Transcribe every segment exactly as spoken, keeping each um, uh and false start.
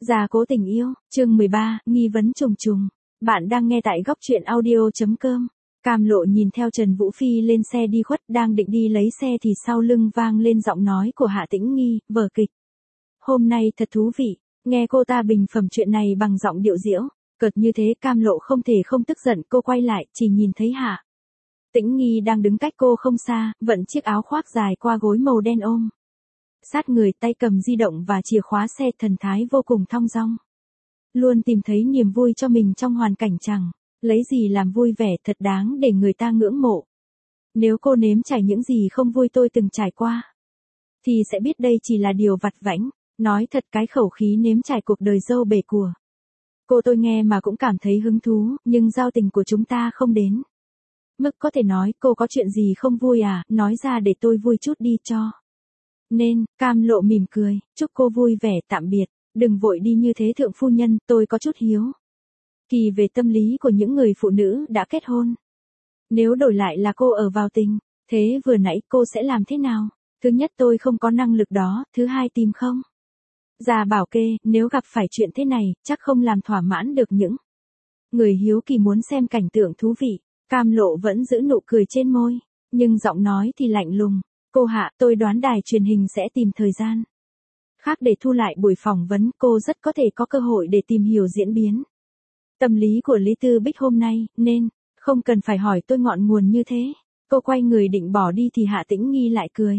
Gia cố tình yêu, chương mười ba, nghi vấn trùng trùng. Bạn đang nghe tại góc truyện audio.com. Cam Lộ nhìn theo Trần Vũ Phi lên xe đi khuất, đang định đi lấy xe thì sau lưng vang lên giọng nói của Hạ Tĩnh Nghi, vở kịch. Hôm nay thật thú vị, nghe cô ta bình phẩm chuyện này bằng giọng điệu diễu, cợt như thế Cam Lộ không thể không tức giận. Cô quay lại, chỉ nhìn thấy Hạ Tĩnh Nghi đang đứng cách cô không xa, vận chiếc áo khoác dài qua gối màu đen ôm sát người, tay cầm di động và chìa khóa xe, thần thái vô cùng thong dong. Luôn tìm thấy niềm vui cho mình trong hoàn cảnh chẳng lấy gì làm vui vẻ, thật đáng để người ta ngưỡng mộ. Nếu cô nếm trải những gì không vui tôi từng trải qua, thì sẽ biết đây chỉ là điều vặt vãnh. Nói thật, cái khẩu khí nếm trải cuộc đời dâu bể của cô tôi nghe mà cũng cảm thấy hứng thú, nhưng giao tình của chúng ta không đến mức có thể nói cô có chuyện gì không vui à, nói ra để tôi vui chút đi cho. Nên, Cam Lộ mỉm cười, chúc cô vui vẻ, tạm biệt, đừng vội đi như thế thượng phu nhân, tôi có chút hiếu kỳ về tâm lý của những người phụ nữ đã kết hôn. Nếu đổi lại là cô ở vào tình thế vừa nãy, cô sẽ làm thế nào? Thứ nhất, tôi không có năng lực đó, thứ hai, tìm không ra bảo kê, nếu gặp phải chuyện thế này, chắc không làm thỏa mãn được những người hiếu kỳ muốn xem cảnh tượng thú vị. Cam Lộ vẫn giữ nụ cười trên môi, nhưng giọng nói thì lạnh lùng. Cô Hạ, tôi đoán đài truyền hình sẽ tìm thời gian khác để thu lại buổi phỏng vấn, cô rất có thể có cơ hội để tìm hiểu diễn biến tâm lý của Lý Tư Bích hôm nay, nên không cần phải hỏi tôi ngọn nguồn như thế. Cô quay người định bỏ đi thì Hạ Tĩnh Nghi lại cười.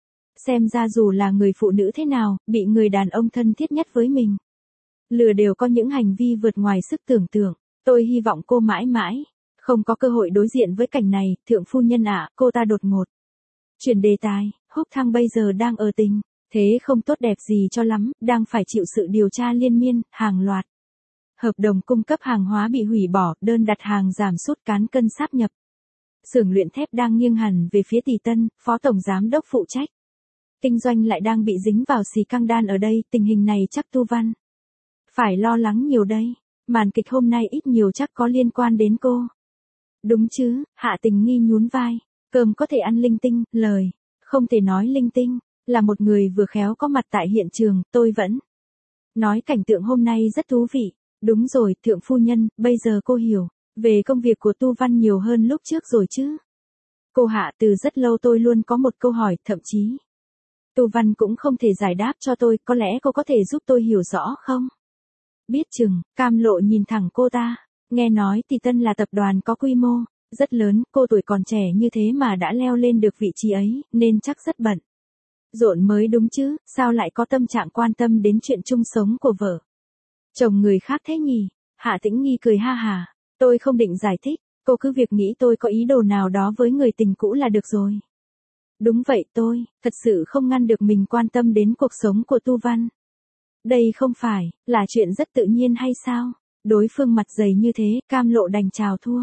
Xem ra dù là người phụ nữ thế nào, bị người đàn ông thân thiết nhất với mình lừa đều có những hành vi vượt ngoài sức tưởng tượng. Tôi hy vọng cô mãi mãi không có cơ hội đối diện với cảnh này, thượng phu nhân ạ. Cô ta đột ngột chuyển đề tài. Húc Thăng bây giờ đang ở tình thế không tốt đẹp gì cho lắm, đang phải chịu sự điều tra liên miên, hàng loạt hợp đồng cung cấp hàng hóa bị hủy bỏ, đơn đặt hàng giảm sút, cán cân sáp nhập. Xưởng luyện thép đang nghiêng hẳn về phía Tỷ Tân, phó tổng giám đốc phụ trách kinh doanh lại đang bị dính vào xì căng đan ở đây, tình hình này chắc Tu Văn phải lo lắng nhiều đây. Màn kịch hôm nay ít nhiều chắc có liên quan đến cô. Đúng chứ? Hạ Tĩnh Nghi nhún vai. Cơm có thể ăn linh tinh, lời không thể nói linh tinh. Là một người vừa khéo có mặt tại hiện trường, tôi vẫn nói cảnh tượng hôm nay rất thú vị. Đúng rồi, thượng phu nhân, bây giờ cô hiểu về công việc của Tu Văn nhiều hơn lúc trước rồi chứ? Cô Hạ, từ rất lâu tôi luôn có một câu hỏi, thậm chí Tu Văn cũng không thể giải đáp cho tôi, có lẽ cô có thể giúp tôi hiểu rõ không? Biết chừng. Cam Lộ nhìn thẳng cô ta. Nghe nói Tỷ Tân là tập đoàn có quy mô rất lớn, cô tuổi còn trẻ như thế mà đã leo lên được vị trí ấy, nên chắc rất bận rộn mới đúng chứ, sao lại có tâm trạng quan tâm đến chuyện chung sống của vợ chồng người khác thế nhỉ? Hạ Tĩnh Nghi cười ha hả. Tôi không định giải thích, cô cứ việc nghĩ tôi có ý đồ nào đó với người tình cũ là được rồi. Đúng vậy, tôi thật sự không ngăn được mình quan tâm đến cuộc sống của Tu Văn. Đây không phải là chuyện rất tự nhiên hay sao? Đối phương mặt dày như thế, Cam Lộ đành chào thua.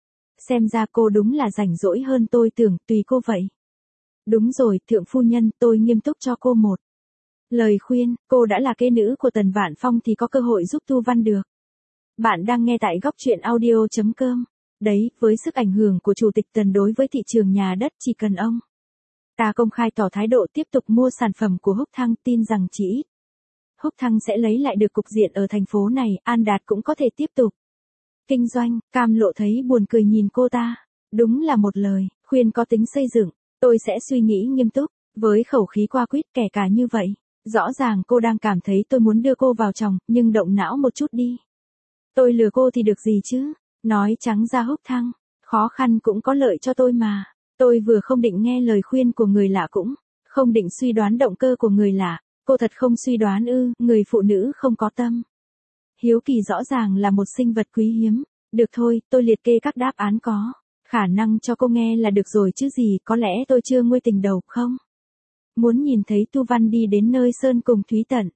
Xem ra cô đúng là rảnh rỗi hơn tôi tưởng, tùy cô vậy. Đúng rồi, thượng phu nhân, tôi nghiêm túc cho cô một lời khuyên, cô đã là kế nữ của Tần Vạn Phong thì có cơ hội giúp Tu Văn được. Bạn đang nghe tại góc truyện audio.com. Đấy, với sức ảnh hưởng của Chủ tịch Tần đối với thị trường nhà đất, chỉ cần ông ta công khai tỏ thái độ tiếp tục mua sản phẩm của Húc Thăng, tin rằng chỉ ít Húc Thăng sẽ lấy lại được cục diện ở thành phố này, An Đạt cũng có thể tiếp tục kinh doanh. Cam Lộ thấy buồn cười nhìn cô ta. Đúng là một lời khuyên có tính xây dựng. Tôi sẽ suy nghĩ nghiêm túc. Với khẩu khí qua quýt kẻ cả như vậy, rõ ràng cô đang cảm thấy tôi muốn đưa cô vào chồng, nhưng động não một chút đi. Tôi lừa cô thì được gì chứ? Nói trắng ra Húc Thăng khó khăn cũng có lợi cho tôi mà. Tôi vừa không định nghe lời khuyên của người lạ, cũng không định suy đoán động cơ của người lạ. Cô thật không suy đoán ư? Người phụ nữ không có tâm hiếu kỳ rõ ràng là một sinh vật quý hiếm. Được thôi, tôi liệt kê các đáp án có khả năng cho cô nghe là được rồi chứ gì. Có lẽ tôi chưa nguôi tình đầu không? Muốn nhìn thấy Tu Văn đi đến nơi sơn cùng thúy tận.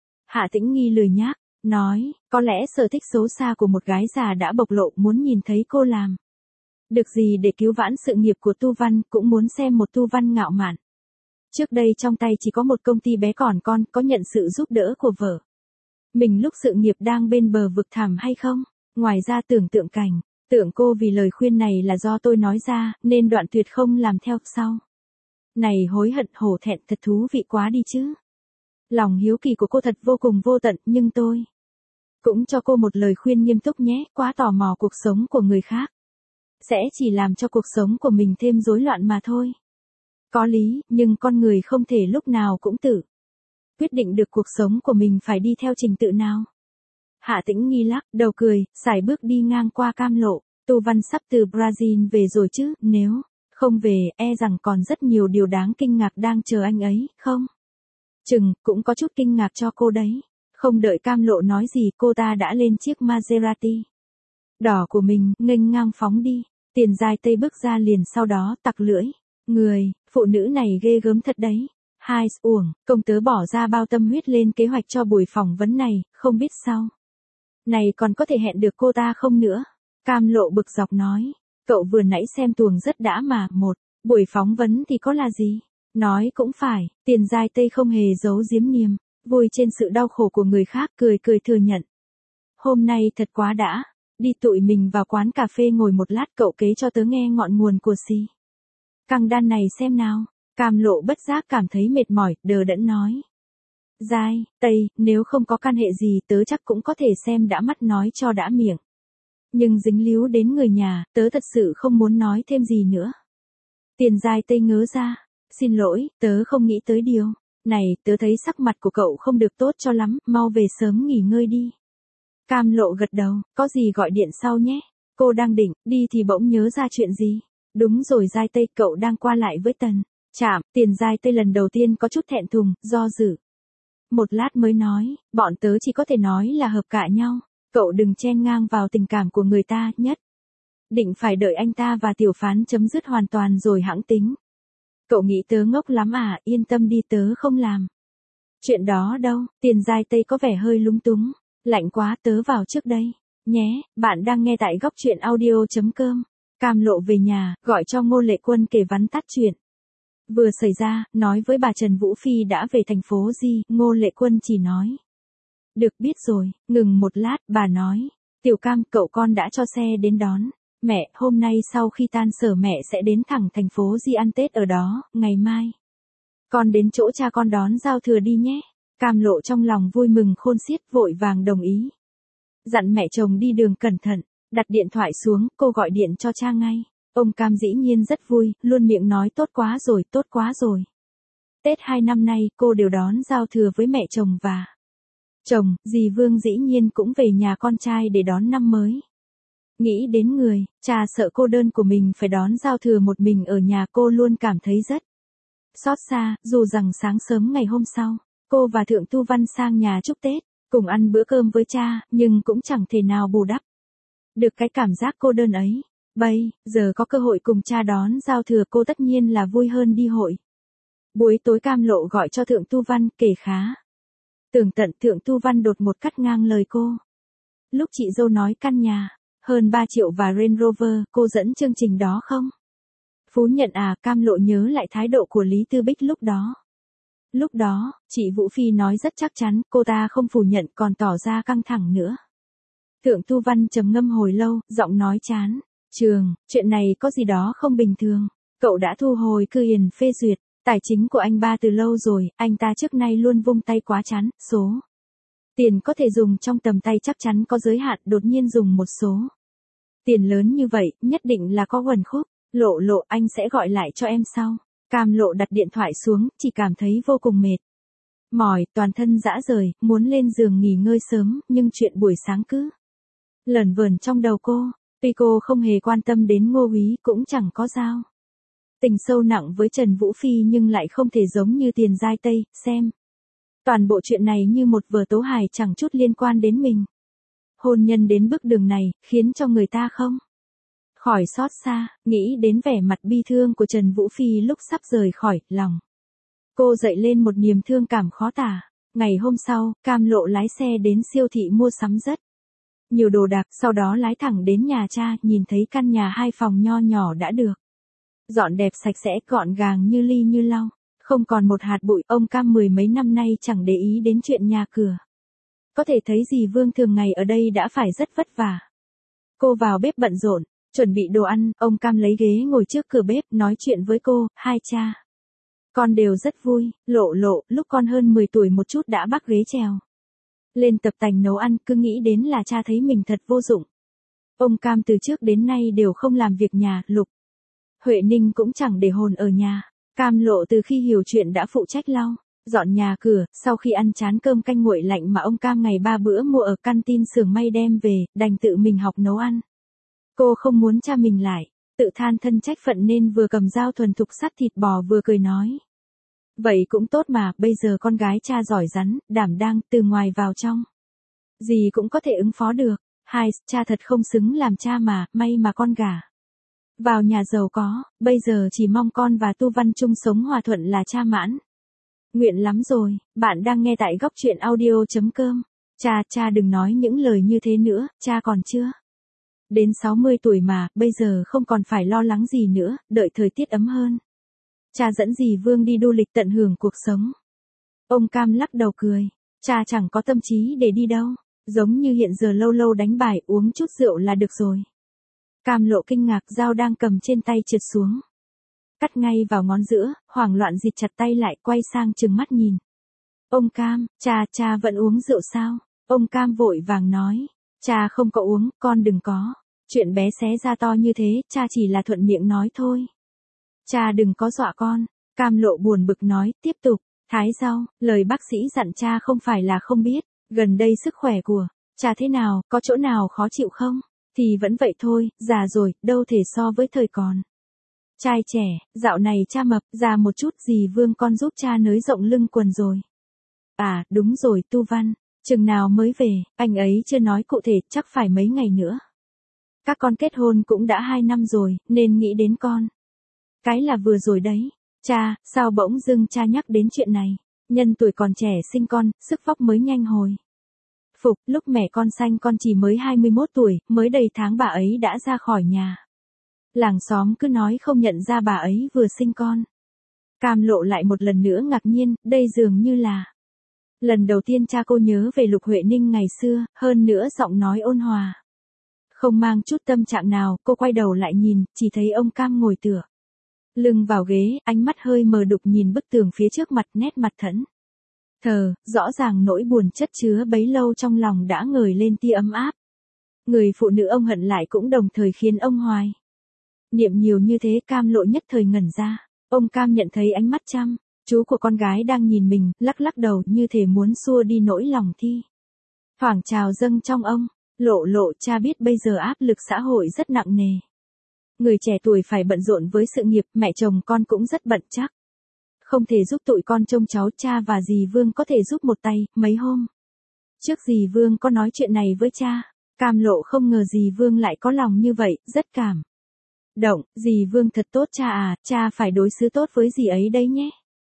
Hạ Tĩnh Nghi lười nhác nói, có lẽ sở thích xấu xa của một gái già đã bộc lộ, muốn nhìn thấy cô làm được gì để cứu vãn sự nghiệp của Tu Văn, cũng muốn xem một Tu Văn ngạo mạn. Trước đây trong tay chỉ có một công ty bé còn con, có nhận sự giúp đỡ của vợ mình lúc sự nghiệp đang bên bờ vực thẳm hay không? Ngoài ra tưởng tượng cảnh, tưởng cô vì lời khuyên này là do tôi nói ra, nên đoạn tuyệt không làm theo sau này hối hận hổ thẹn, thật thú vị quá đi chứ. Lòng hiếu kỳ của cô thật vô cùng vô tận, nhưng tôi cũng cho cô một lời khuyên nghiêm túc nhé, quá tò mò cuộc sống của người khác sẽ chỉ làm cho cuộc sống của mình thêm rối loạn mà thôi. Có lý, nhưng con người không thể lúc nào cũng tự quyết định được cuộc sống của mình phải đi theo trình tự nào. Hạ Tĩnh Nghi lắc đầu cười, sải bước đi ngang qua Cam Lộ. Tu Văn sắp từ Brazil về rồi chứ, nếu không về, e rằng còn rất nhiều điều đáng kinh ngạc đang chờ anh ấy, không? Chừng, cũng có chút kinh ngạc cho cô đấy. Không đợi Cam Lộ nói gì, cô ta đã lên chiếc Maserati đỏ của mình, nghênh ngang phóng đi. Tiền Giai Tây bước ra liền sau đó, tặc lưỡi. Người, phụ nữ này ghê gớm thật đấy. Hai, uổng, công tớ bỏ ra bao tâm huyết lên kế hoạch cho buổi phỏng vấn này, không biết sao này còn có thể hẹn được cô ta không nữa. Cam Lộ bực dọc nói, cậu vừa nãy xem tuồng rất đã mà, một buổi phỏng vấn thì có là gì? Nói cũng phải, Tiền Giai Tây không hề giấu giếm niềm vui trên sự đau khổ của người khác, cười cười thừa nhận. Hôm nay thật quá đã, đi tụi mình vào quán cà phê ngồi một lát, cậu kể cho tớ nghe ngọn nguồn của si căng đan này xem nào. Cam Lộ bất giác cảm thấy mệt mỏi, đờ đẫn nói. Giai Tây, nếu không có can hệ gì tớ chắc cũng có thể xem đã mắt nói cho đã miệng. Nhưng dính líu đến người nhà, tớ thật sự không muốn nói thêm gì nữa. Tiền Giai Tây ngớ ra. Xin lỗi, tớ không nghĩ tới điều này, tớ thấy sắc mặt của cậu không được tốt cho lắm, mau về sớm nghỉ ngơi đi. Cam Lộ gật đầu, có gì gọi điện sau nhé. Cô đang định đi thì bỗng nhớ ra chuyện gì. Đúng rồi Giai Tây, cậu đang qua lại với Tần Trạm. Tiền Giai Tây lần đầu tiên có chút thẹn thùng, do dự. Một lát mới nói, bọn tớ chỉ có thể nói là hợp cả nhau. Cậu đừng chen ngang vào tình cảm của người ta, nhất định phải đợi anh ta và Tiểu Phán chấm dứt hoàn toàn rồi hẵng tính. Cậu nghĩ tớ ngốc lắm à, yên tâm đi, tớ không làm chuyện đó đâu. Tiền Giai Tây có vẻ hơi lúng túng. Lạnh quá, tớ vào trước đây nhé. Bạn đang nghe tại góc truyện audio chấm com. Cam Lộ về nhà, gọi cho Ngô Lệ Quân kể vắn tắt chuyện vừa xảy ra, nói với bà Trần Vũ Phi đã về thành phố Di. Ngô Lệ Quân chỉ nói, được biết rồi. Ngừng một lát, bà nói, Tiểu Cam, cậu con đã cho xe đến đón mẹ, hôm nay sau khi tan sở mẹ sẽ đến thẳng thành phố Di ăn Tết ở đó, ngày mai con đến chỗ cha con đón giao thừa đi nhé. Cam Lộ trong lòng vui mừng khôn xiết, vội vàng đồng ý. Dặn mẹ chồng đi đường cẩn thận, đặt điện thoại xuống, cô gọi điện cho cha ngay. Ông Cam dĩ nhiên rất vui, luôn miệng nói tốt quá rồi, tốt quá rồi. Tết hai năm nay, cô đều đón giao thừa với mẹ chồng và chồng, dì Vương dĩ nhiên cũng về nhà con trai để đón năm mới. Nghĩ đến người, cha sợ cô đơn của mình phải đón giao thừa một mình ở nhà, cô luôn cảm thấy rất xót xa, dù rằng sáng sớm ngày hôm sau, cô và Thượng Tu Văn sang nhà chúc Tết, cùng ăn bữa cơm với cha, nhưng cũng chẳng thể nào bù đắp được cái cảm giác cô đơn ấy. Bây giờ có cơ hội cùng cha đón giao thừa, cô tất nhiên là vui hơn đi hội. Buổi tối Cam Lộ gọi cho Thượng Tu Văn, kể khá tường tận. Thượng Tu Văn đột một cắt ngang lời cô. Lúc chị dâu nói căn nhà hơn ba triệu và Range Rover, cô dẫn chương trình đó không? Phú nhận à? Cam Lộ nhớ lại thái độ của Lý Tư Bích lúc đó. Lúc đó, chị Vũ Phi nói rất chắc chắn, cô ta không phủ nhận, còn tỏ ra căng thẳng nữa. Thượng Tu Văn trầm ngâm hồi lâu, giọng nói chán. Trường, chuyện này có gì đó không bình thường. Cậu đã thu hồi cư hiền phê duyệt tài chính của anh ba từ lâu rồi, anh ta trước nay luôn vung tay quá chán, số tiền có thể dùng trong tầm tay chắc chắn có giới hạn, đột nhiên dùng một số tiền lớn như vậy, nhất định là có uẩn khúc. Lộ Lộ, anh sẽ gọi lại cho em sau. Cam Lộ đặt điện thoại xuống, chỉ cảm thấy vô cùng mệt mỏi, toàn thân rã rời, muốn lên giường nghỉ ngơi sớm, nhưng chuyện buổi sáng cứ lởn vởn trong đầu cô. Tuy cô không hề quan tâm đến Ngô Úy, cũng chẳng có giao tình sâu nặng với Trần Vũ Phi, nhưng lại không thể giống như Tiền Giai Tây, xem toàn bộ chuyện này như một vở tấu hài chẳng chút liên quan đến mình. Hôn nhân đến bước đường này, khiến cho người ta không khỏi xót xa, nghĩ đến vẻ mặt bi thương của Trần Vũ Phi lúc sắp rời khỏi, lòng cô dậy lên một niềm thương cảm khó tả. Ngày hôm sau, Cam Lộ lái xe đến siêu thị mua sắm rất nhiều đồ đạc, sau đó lái thẳng đến nhà cha, nhìn thấy căn nhà hai phòng nho nhỏ đã được dọn đẹp sạch sẽ, gọn gàng như ly như lau, không còn một hạt bụi. Ông Cam mười mấy năm nay chẳng để ý đến chuyện nhà cửa. Có thể thấy dì Vương thường ngày ở đây đã phải rất vất vả. Cô vào bếp bận rộn, chuẩn bị đồ ăn, ông Cam lấy ghế ngồi trước cửa bếp, nói chuyện với cô. Hai cha Con đều rất vui, Lộ Lộ, lúc con hơn mười tuổi một chút đã bắt ghế chèo lên tập tành nấu ăn, cứ nghĩ đến là cha thấy mình thật vô dụng. Ông Cam từ trước đến nay đều không làm việc nhà, Lục Huệ Ninh cũng chẳng để hồn ở nhà. Cam Lộ từ khi hiểu chuyện đã phụ trách lau dọn nhà cửa, sau khi ăn chán cơm canh nguội lạnh mà ông Cam ngày ba bữa mua ở canteen xưởng may đem về, đành tự mình học nấu ăn. Cô không muốn cha mình lại tự than thân trách phận nên vừa cầm dao thuần thục sắt thịt bò vừa cười nói. Vậy cũng tốt mà, bây giờ con gái cha giỏi rắn, đảm đang, từ ngoài vào trong. Gì cũng có thể ứng phó được. Hai, cha thật không xứng làm cha mà, may mà con gả vào nhà giàu có, bây giờ chỉ mong con và Tu Văn chung sống hòa thuận là cha mãn nguyện lắm rồi. Bạn đang nghe tại góc truyện audio.com. Cha, cha đừng nói những lời như thế nữa, cha còn chưa đến sáu mươi tuổi mà, bây giờ không còn phải lo lắng gì nữa, đợi thời tiết ấm hơn. Cha dẫn dì Vương đi du lịch tận hưởng cuộc sống. Ông Cam lắc đầu cười. Cha chẳng có tâm trí để đi đâu. Giống như hiện giờ lâu lâu đánh bài uống chút rượu là được rồi. Cam Lộ kinh ngạc, dao đang cầm trên tay trượt xuống. Cắt ngay vào ngón giữa, hoảng loạn dịt chặt tay lại, quay sang trừng mắt nhìn. Ông Cam, cha, cha vẫn uống rượu sao? Ông Cam vội vàng nói. Cha không có uống, con đừng có. Chuyện bé xé ra to như thế, cha chỉ là thuận miệng nói thôi. Cha đừng có dọa con. Cam Lộ buồn bực nói, tiếp tục. Thái rau, lời bác sĩ dặn cha không phải là không biết. Gần đây sức khỏe của cha thế nào, có chỗ nào khó chịu không? Thì vẫn vậy thôi, già rồi, đâu thể so với thời còn trai trẻ. Dạo này cha mập ra một chút, dì Vương con giúp cha nới rộng lưng quần rồi. À, đúng rồi, Tu Văn, chừng nào mới về, anh ấy chưa nói cụ thể, chắc phải mấy ngày nữa. Các con kết hôn cũng đã hai năm rồi, nên nghĩ đến con. Cái là vừa rồi đấy. Cha, sao bỗng dưng cha nhắc đến chuyện này? Nhân tuổi còn trẻ sinh con, sức vóc mới nhanh hồi phục, lúc mẹ con sanh con chỉ mới hai mươi mốt tuổi, mới đầy tháng bà ấy đã ra khỏi nhà. Làng xóm cứ nói không nhận ra bà ấy vừa sinh con. Cam Lộ lại một lần nữa ngạc nhiên, đây dường như là lần đầu tiên cha cô nhớ về Lục Huệ Ninh ngày xưa, hơn nữa giọng nói ôn hòa. Không mang chút tâm trạng nào, cô quay đầu lại nhìn, chỉ thấy ông Cam ngồi tựa lưng vào ghế, ánh mắt hơi mờ đục nhìn bức tường phía trước mặt, nét mặt thẫn thờ, rõ ràng nỗi buồn chất chứa bấy lâu trong lòng đã ngời lên tia ấm áp. Người phụ nữ ông hận lại cũng đồng thời khiến ông hoài niệm nhiều như thế. Cam Lộ nhất thời ngẩn ra. Ông Cam nhận thấy ánh mắt chăm chú của con gái đang nhìn mình, lắc lắc đầu như thể muốn xua đi nỗi lòng thi thoảng trào dâng trong ông. Lộ Lộ, cha biết bây giờ áp lực xã hội rất nặng nề. Người trẻ tuổi phải bận rộn với sự nghiệp, mẹ chồng con cũng rất bận chắc. Không thể giúp tụi con trông cháu, cha và dì Vương có thể giúp một tay. Mấy hôm trước dì Vương có nói chuyện này với cha. Cam Lộ không ngờ dì Vương lại có lòng như vậy, rất cảm động. Dì Vương thật tốt cha à, cha phải đối xử tốt với dì ấy đấy nhé.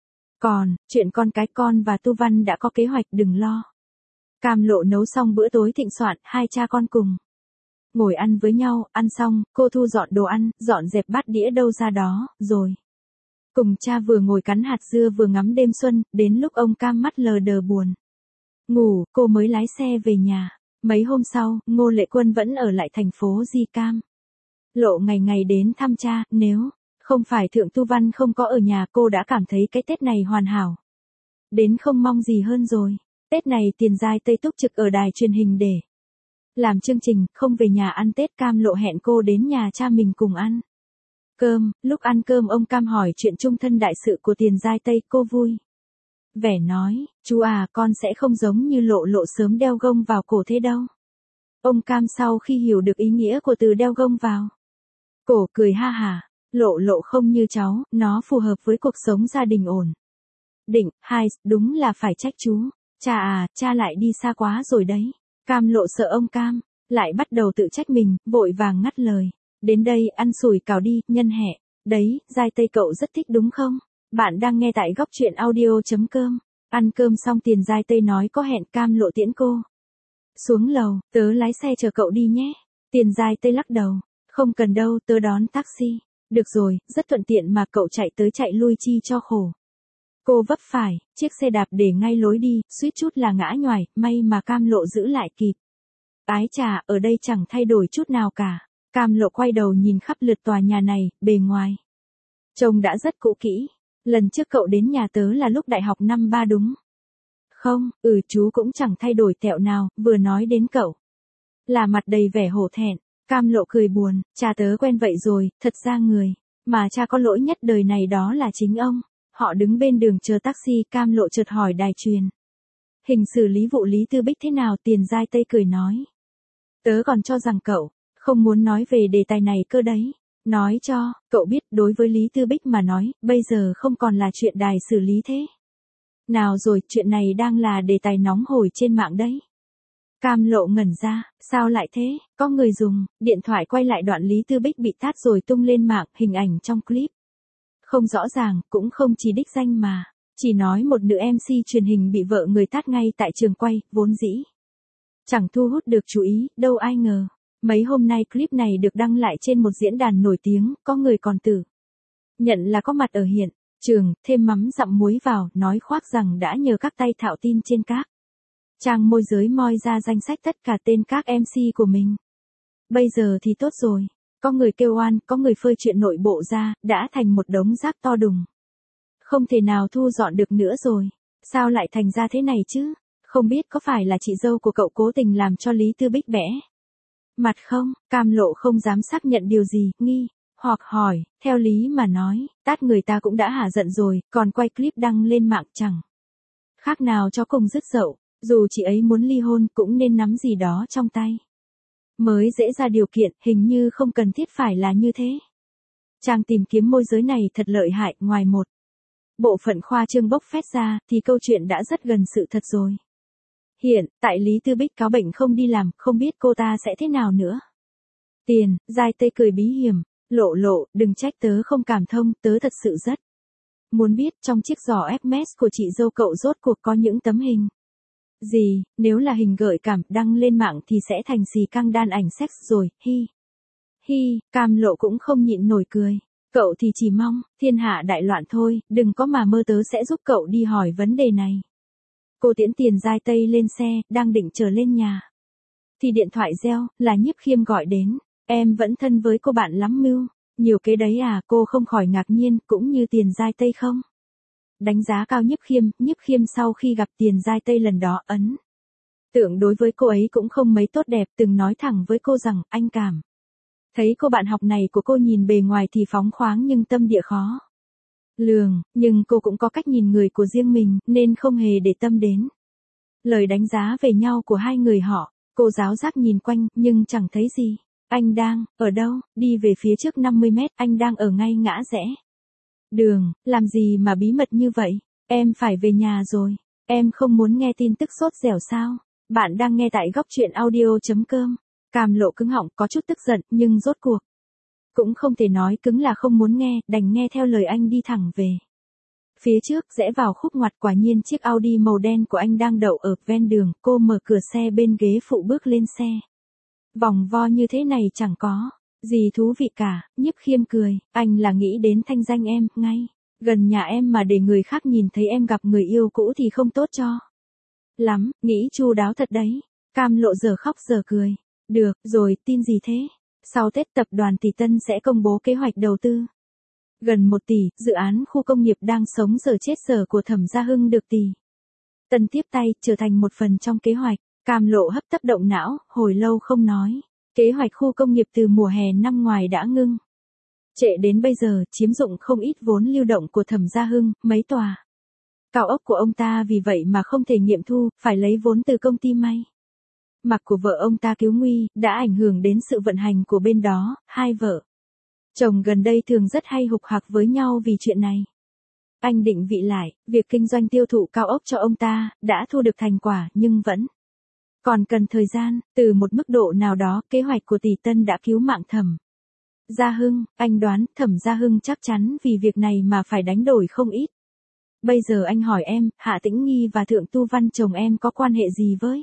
Còn, chuyện con cái con và Tu Văn đã có kế hoạch, đừng lo. Cam Lộ nấu xong bữa tối thịnh soạn, hai cha con cùng ngồi ăn với nhau, ăn xong, cô thu dọn đồ ăn, dọn dẹp bát đĩa đâu ra đó, rồi cùng cha vừa ngồi cắn hạt dưa vừa ngắm đêm xuân, đến lúc ông Cam mắt lờ đờ buồn ngủ, cô mới lái xe về nhà. Mấy hôm sau, Ngô Lệ Quân vẫn ở lại thành phố Di Cam. Lộ ngày ngày đến thăm cha, nếu không phải Thượng Tu Văn không có ở nhà, cô đã cảm thấy cái Tết này hoàn hảo đến không mong gì hơn rồi. Tết này Tiền Giai Tây túc trực ở đài truyền hình để làm chương trình, không về nhà ăn Tết. Cam Lộ hẹn cô đến nhà cha mình cùng ăn cơm. Lúc ăn cơm ông Cam hỏi chuyện chung thân đại sự của Tiền Giai Tây, cô vui vẻ nói, chú à, con sẽ không giống như Lộ Lộ sớm đeo gông vào cổ thế đâu. Ông Cam sau khi hiểu được ý nghĩa của từ đeo gông vào cổ, cười ha hả. Lộ Lộ không như cháu, nó phù hợp với cuộc sống gia đình ổn định. Hai, đúng là phải trách chú. Cha à, cha lại đi xa quá rồi đấy. Cam Lộ sợ ông Cam lại bắt đầu tự trách mình, vội vàng ngắt lời. Đến đây, ăn sủi cảo đi, nhân hẹ. Đấy, Giai Tây cậu rất thích đúng không? Bạn đang nghe tại góc truyện audio.com. Ăn cơm xong Tiền Giai Tây nói có hẹn. Cam Lộ tiễn cô xuống lầu, tớ lái xe chờ cậu đi nhé. Tiền Giai Tây lắc đầu. Không cần đâu, tớ đón taxi. Được rồi, rất thuận tiện mà, cậu chạy tới chạy lui chi cho khổ. Cô vấp phải chiếc xe đạp để ngay lối đi, suýt chút là ngã nhoài, may mà Cam Lộ giữ lại kịp. Ái chà, ở đây chẳng thay đổi chút nào cả. Cam Lộ quay đầu nhìn khắp lượt tòa nhà này, bề ngoài trông đã rất cũ kỹ. Lần trước cậu đến nhà tớ là lúc đại học năm ba đúng. Không, ừ chú cũng chẳng thay đổi tẹo nào, vừa nói đến cậu. Là mặt đầy vẻ hổ thẹn, Cam Lộ cười buồn, cha tớ quen vậy rồi, thật ra người, mà cha có lỗi nhất đời này đó là chính ông. Họ đứng bên đường chờ taxi, Cam Lộ chợt hỏi đài truyền. Hình xử lý vụ Lý Tư Bích thế nào? Tiền Giai Tây cười nói. Tớ còn cho rằng cậu, không muốn nói về đề tài này cơ đấy. Nói cho, cậu biết đối với Lý Tư Bích mà nói, bây giờ không còn là chuyện đài xử lý thế. Nào rồi, chuyện này đang là đề tài nóng hổi trên mạng đấy. Cam Lộ ngẩn ra, sao lại thế? Có người dùng điện thoại quay lại đoạn Lý Tư Bích bị tát rồi tung lên mạng, hình ảnh trong clip. Không rõ ràng, cũng không chỉ đích danh mà. Chỉ nói một nữ em xê truyền hình bị vợ người tát ngay tại trường quay, vốn dĩ chẳng thu hút được chú ý, đâu ai ngờ. Mấy hôm nay clip này được đăng lại trên một diễn đàn nổi tiếng, có người còn tự nhận là có mặt ở hiện trường, thêm mắm dặm muối vào, nói khoác rằng đã nhờ các tay thạo tin trên các trang môi giới moi ra danh sách tất cả tên các em xê của mình. Bây giờ thì tốt rồi, có người kêu oan, có người phơi chuyện nội bộ ra, đã thành một đống rác to đùng. Không thể nào thu dọn được nữa rồi. Sao lại thành ra thế này chứ? Không biết có phải là chị dâu của cậu cố tình làm cho Lý Tư Bích bẽ mặt không? Cam Lộ không dám xác nhận điều gì, nghi hoặc hỏi, theo lý mà nói, tát người ta cũng đã hả giận rồi, còn quay clip đăng lên mạng chẳng khác nào cho cùng dứt dậu. Dù chị ấy muốn ly hôn cũng nên nắm gì đó trong tay mới dễ ra điều kiện, hình như không cần thiết phải là như thế. Trang tìm kiếm môi giới này thật lợi hại, ngoài một bộ phận khoa trương bốc phét ra, thì câu chuyện đã rất gần sự thật rồi. Hiện, tại Lý Tư Bích cáo bệnh không đi làm, không biết cô ta sẽ thế nào nữa. Tiền, Giai Tây cười bí hiểm, Lộ Lộ, đừng trách tớ không cảm thông, tớ thật sự rất muốn biết trong chiếc giỏ ép em ét của chị dâu cậu rốt cuộc có những tấm hình gì, nếu là hình gợi cảm đăng lên mạng thì sẽ thành xì căng đan ảnh sex rồi, hi. Hi, Cam Lộ cũng không nhịn nổi cười. Cậu thì chỉ mong, thiên hạ đại loạn thôi, đừng có mà mơ tớ sẽ giúp cậu đi hỏi vấn đề này. Cô tiễn Tiền Giai Tây lên xe, đang định trở lên nhà. Thì điện thoại reo, là Nhiếp Khiêm gọi đến. Em vẫn thân với cô bạn lắm mưu. Nhiều kế đấy à, cô không khỏi ngạc nhiên, cũng như Tiền Giai Tây không? Đánh giá cao Nhiếp Khiêm, Nhiếp Khiêm sau khi gặp Tiền Giai Tây lần đó ấn tượng đối với cô ấy cũng không mấy tốt đẹp, từng nói thẳng với cô rằng, anh cảm thấy cô bạn học này của cô nhìn bề ngoài thì phóng khoáng nhưng tâm địa khó lường, nhưng cô cũng có cách nhìn người của riêng mình, nên không hề để tâm đến lời đánh giá về nhau của hai người họ. Cô giáo giác nhìn quanh, nhưng chẳng thấy gì. Anh đang, ở đâu? Đi về phía trước năm mươi mét, anh đang ở ngay ngã rẽ đường, làm gì mà bí mật như vậy? Em phải về nhà rồi. Em không muốn nghe tin tức sốt dẻo sao? Bạn đang nghe tại góc truyện audio.com. Cam Lộ cứng họng, có chút tức giận, nhưng rốt cuộc cũng không thể nói cứng là không muốn nghe, đành nghe theo lời anh đi thẳng về phía trước, rẽ vào khúc ngoặt. Quả nhiên chiếc Audi màu đen của anh đang đậu ở ven đường. Cô mở cửa xe bên ghế phụ bước lên xe. Vòng vo như thế này chẳng có gì thú vị cả. Nhiếp Khiêm cười, anh là nghĩ đến thanh danh em, ngay gần nhà em mà để người khác nhìn thấy em gặp người yêu cũ thì không tốt cho lắm, nghĩ chu đáo thật đấy. Cam Lộ giờ khóc giờ cười. Được rồi, tin gì thế? Sau Tết tập đoàn Tỷ Tân sẽ công bố kế hoạch đầu tư gần một tỷ, dự án khu công nghiệp đang sống giờ chết giờ của Thẩm Gia Hưng được Tỷ Tân tiếp tay, trở thành một phần trong kế hoạch. Cam Lộ hấp tấp động não, hồi lâu không nói. Kế hoạch khu công nghiệp từ mùa hè năm ngoài đã ngưng trệ đến bây giờ, chiếm dụng không ít vốn lưu động của Thẩm Gia Hưng, mấy tòa cao ốc của ông ta vì vậy mà không thể nghiệm thu, phải lấy vốn từ công ty may mặc của vợ ông ta cứu nguy, đã ảnh hưởng đến sự vận hành của bên đó. Hai vợ chồng gần đây thường rất hay hục hặc với nhau vì chuyện này. Anh định vị lại, việc kinh doanh tiêu thụ cao ốc cho ông ta, đã thu được thành quả, nhưng vẫn còn cần thời gian. Từ một mức độ nào đó, kế hoạch của Tỷ Tân đã cứu mạng Thẩm Gia Hưng. Anh đoán, Thẩm Gia Hưng chắc chắn vì việc này mà phải đánh đổi không ít. Bây giờ anh hỏi em, Hạ Tĩnh Nghi và Thượng Tu Văn chồng em có quan hệ gì với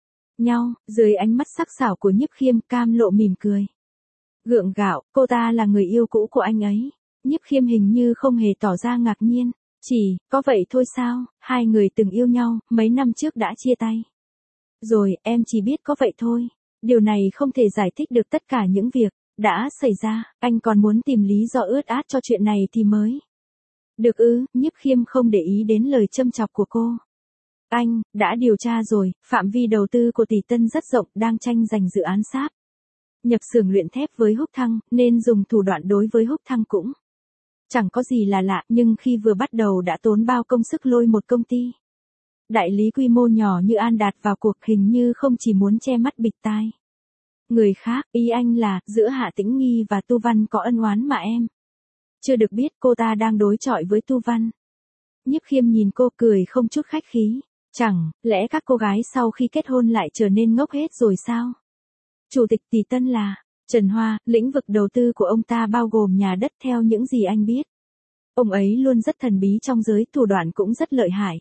nhau? Dưới ánh mắt sắc sảo của Nhiếp Khiêm, Cam Lộ mỉm cười gượng gạo, cô ta là người yêu cũ của anh ấy. Nhiếp Khiêm hình như không hề tỏ ra ngạc nhiên. Chỉ, có vậy thôi sao? Hai người từng yêu nhau, mấy năm trước đã chia tay rồi, em chỉ biết có vậy thôi. Điều này không thể giải thích được tất cả những việc đã xảy ra. Anh còn muốn tìm lý do ướt át cho chuyện này thì mới Được ư, Nhiếp Khiêm không để ý đến lời châm chọc của cô. Anh, đã điều tra rồi, phạm vi đầu tư của Tỷ Tân rất rộng, đang tranh giành dự án sáp nhập xưởng luyện thép với Húc Thăng, nên dùng thủ đoạn đối với Húc Thăng cũng chẳng có gì là lạ, nhưng khi vừa bắt đầu đã tốn bao công sức lôi một công ty đại lý quy mô nhỏ như An Đạt vào cuộc, hình như không chỉ muốn che mắt bịt tai người khác. Ý anh là, giữa Hạ Tĩnh Nghi và Tu Văn có ân oán mà em chưa được biết, cô ta đang đối chọi với Tu Văn. Nhiếp Khiêm nhìn cô cười không chút khách khí. Chẳng lẽ các cô gái sau khi kết hôn lại trở nên ngốc hết rồi sao? Chủ tịch Tỷ Tân là Trần Hoa, lĩnh vực đầu tư của ông ta bao gồm nhà đất theo những gì anh biết. Ông ấy luôn rất thần bí trong giới, thủ đoạn cũng rất lợi hại.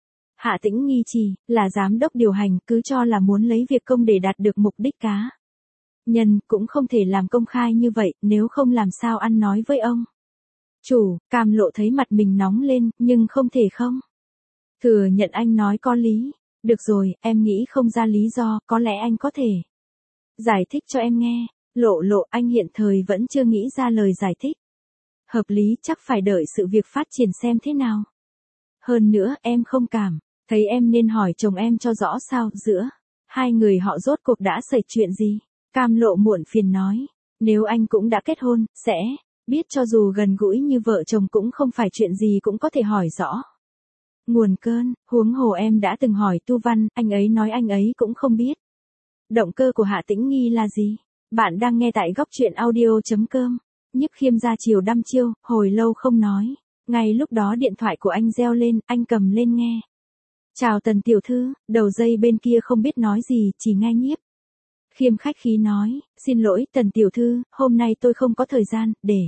Hạ Tĩnh Nghi chỉ là giám đốc điều hành, cứ cho là muốn lấy việc công để đạt được mục đích cá nhân, cũng không thể làm công khai như vậy, nếu không làm sao ăn nói với ông chủ. Cam Lộ thấy mặt mình nóng lên, nhưng không thể không thừa nhận anh nói có lý. Được rồi, em nghĩ không ra lý do, có lẽ anh có thể giải thích cho em nghe. Lộ Lộ, anh hiện thời vẫn chưa nghĩ ra lời giải thích hợp lý, chắc phải đợi sự việc phát triển xem thế nào. Hơn nữa, em không cảm thấy em nên hỏi chồng em cho rõ sao, giữa hai người họ rốt cuộc đã xảy chuyện gì. Cam Lộ muộn phiền nói, nếu anh cũng đã kết hôn, sẽ biết cho dù gần gũi như vợ chồng cũng không phải chuyện gì cũng có thể hỏi rõ nguồn cơn. Huống hồ em đã từng hỏi Tu Văn, anh ấy nói anh ấy cũng không biết động cơ của Hạ Tĩnh Nghi là gì. Bạn đang nghe tại góc truyện audio chấm com. Nhiếp Khiêm ra chiều đăm chiêu, hồi lâu không nói. Ngay lúc đó điện thoại của anh reo lên, anh cầm lên nghe. Chào Tần tiểu thư. Đầu dây bên kia không biết nói gì, chỉ nghe Nhiếp Khiêm khách khí nói, xin lỗi Tần tiểu thư, hôm nay tôi không có thời gian, để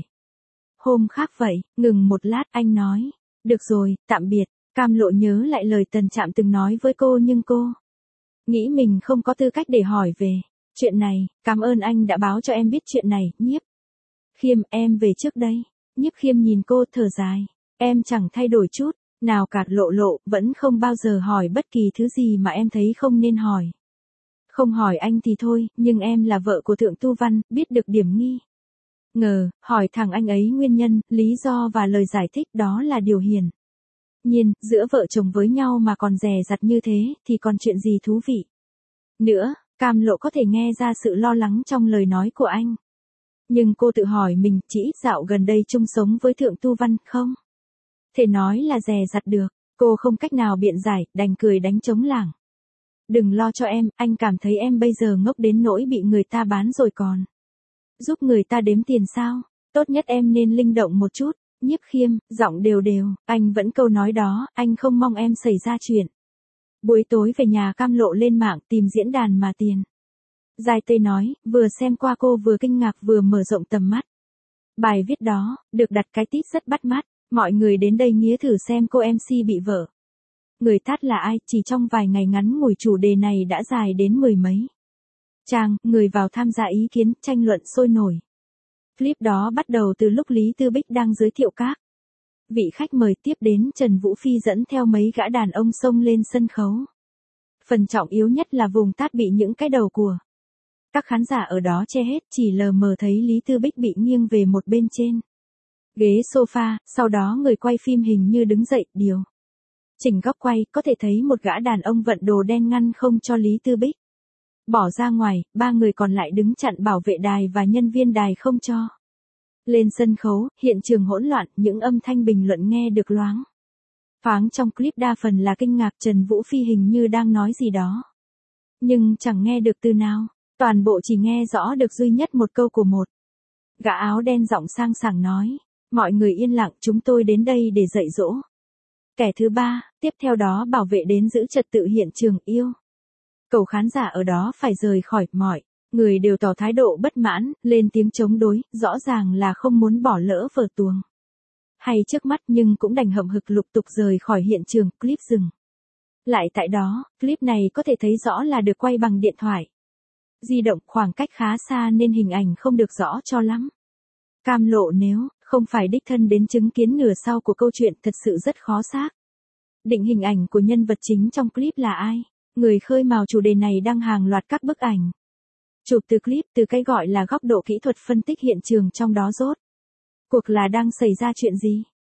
hôm khác vậy. Ngừng một lát, anh nói, được rồi, tạm biệt. Cam Lộ nhớ lại lời Tần Trạm từng nói với cô, nhưng cô nghĩ mình không có tư cách để hỏi về chuyện này. Cảm ơn anh đã báo cho em biết chuyện này. Nhiếp Khiêm, em về trước đây. Nhiếp Khiêm nhìn cô thở dài, em chẳng thay đổi chút nào cả. Lộ Lộ, vẫn không bao giờ hỏi bất kỳ thứ gì mà em thấy không nên hỏi. Không hỏi anh thì thôi, nhưng em là vợ của Thượng Tu Văn, biết được điểm nghi ngờ, hỏi thẳng anh ấy nguyên nhân, lý do và lời giải thích, đó là điều hiển nhiên. Giữa vợ chồng với nhau mà còn dè dặt như thế, thì còn chuyện gì thú vị nữa. Cam Lộ có thể nghe ra sự lo lắng trong lời nói của anh. Nhưng cô tự hỏi mình, chỉ ít dạo gần đây chung sống với Thượng Tu Văn, không thể nói là dè dặt được. Cô không cách nào biện giải, đành cười đánh trống lảng. Đừng lo cho em, anh cảm thấy em bây giờ ngốc đến nỗi bị người ta bán rồi còn giúp người ta đếm tiền sao? Tốt nhất em nên linh động một chút. Nhiếp Khiêm, giọng đều đều, anh vẫn câu nói đó, anh không mong em xảy ra chuyện. Buổi tối về nhà, Cam Lộ lên mạng tìm diễn đàn mà Tiền Giai Tây nói, vừa xem qua cô vừa kinh ngạc vừa mở rộng tầm mắt. Bài viết đó, được đặt cái tít rất bắt mắt, mọi người đến đây nghĩa thử xem cô em xê bị vợ người tát là ai. Chỉ trong vài ngày ngắn ngủi, chủ đề này đã dài đến mười mấy trang, người vào tham gia ý kiến, tranh luận sôi nổi. Clip đó bắt đầu từ lúc Lý Tư Bích đang giới thiệu các vị khách mời, tiếp đến Trần Vũ Phi dẫn theo mấy gã đàn ông xông lên sân khấu. Phần trọng yếu nhất là vùng tát bị những cái đầu của các khán giả ở đó che hết, chỉ lờ mờ thấy Lý Tư Bích bị nghiêng về một bên trên ghế sofa, sau đó người quay phim hình như đứng dậy, điều chỉnh góc quay, có thể thấy một gã đàn ông vận đồ đen ngăn không cho Lý Tư Bích bỏ ra ngoài, ba người còn lại đứng chặn bảo vệ đài và nhân viên đài không cho lên sân khấu. Hiện trường hỗn loạn, những âm thanh bình luận nghe được loáng thoáng trong clip đa phần là kinh ngạc. Trần Vũ Phi hình như đang nói gì đó, nhưng chẳng nghe được từ nào, toàn bộ chỉ nghe rõ được duy nhất một câu của một gã áo đen giọng sang sảng nói, mọi người yên lặng, chúng tôi đến đây để dạy dỗ kẻ thứ ba. Tiếp theo đó bảo vệ đến giữ trật tự hiện trường, yêu cầu khán giả ở đó phải rời khỏi. Mọi người đều tỏ thái độ bất mãn, lên tiếng chống đối, rõ ràng là không muốn bỏ lỡ vở tuồng hay trước mắt, nhưng cũng đành hậm hực lục tục rời khỏi hiện trường. Clip dừng lại tại đó. Clip này có thể thấy rõ là được quay bằng điện thoại di động, khoảng cách khá xa nên hình ảnh không được rõ cho lắm. Cam Lộ nếu không phải đích thân đến chứng kiến nửa sau của câu chuyện, thật sự rất khó xác định hình ảnh của nhân vật chính trong clip là ai. Người khơi mào chủ đề này đăng hàng loạt các bức ảnh chụp từ clip, từ cái gọi là góc độ kỹ thuật phân tích hiện trường trong đó rốt cuộc là đang xảy ra chuyện gì.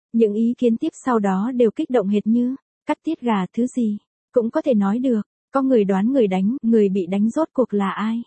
Những ý kiến tiếp sau đó đều kích động hệt như, cắt tiết gà thứ gì, cũng có thể nói được, có người đoán người đánh, người bị đánh rốt cuộc là ai.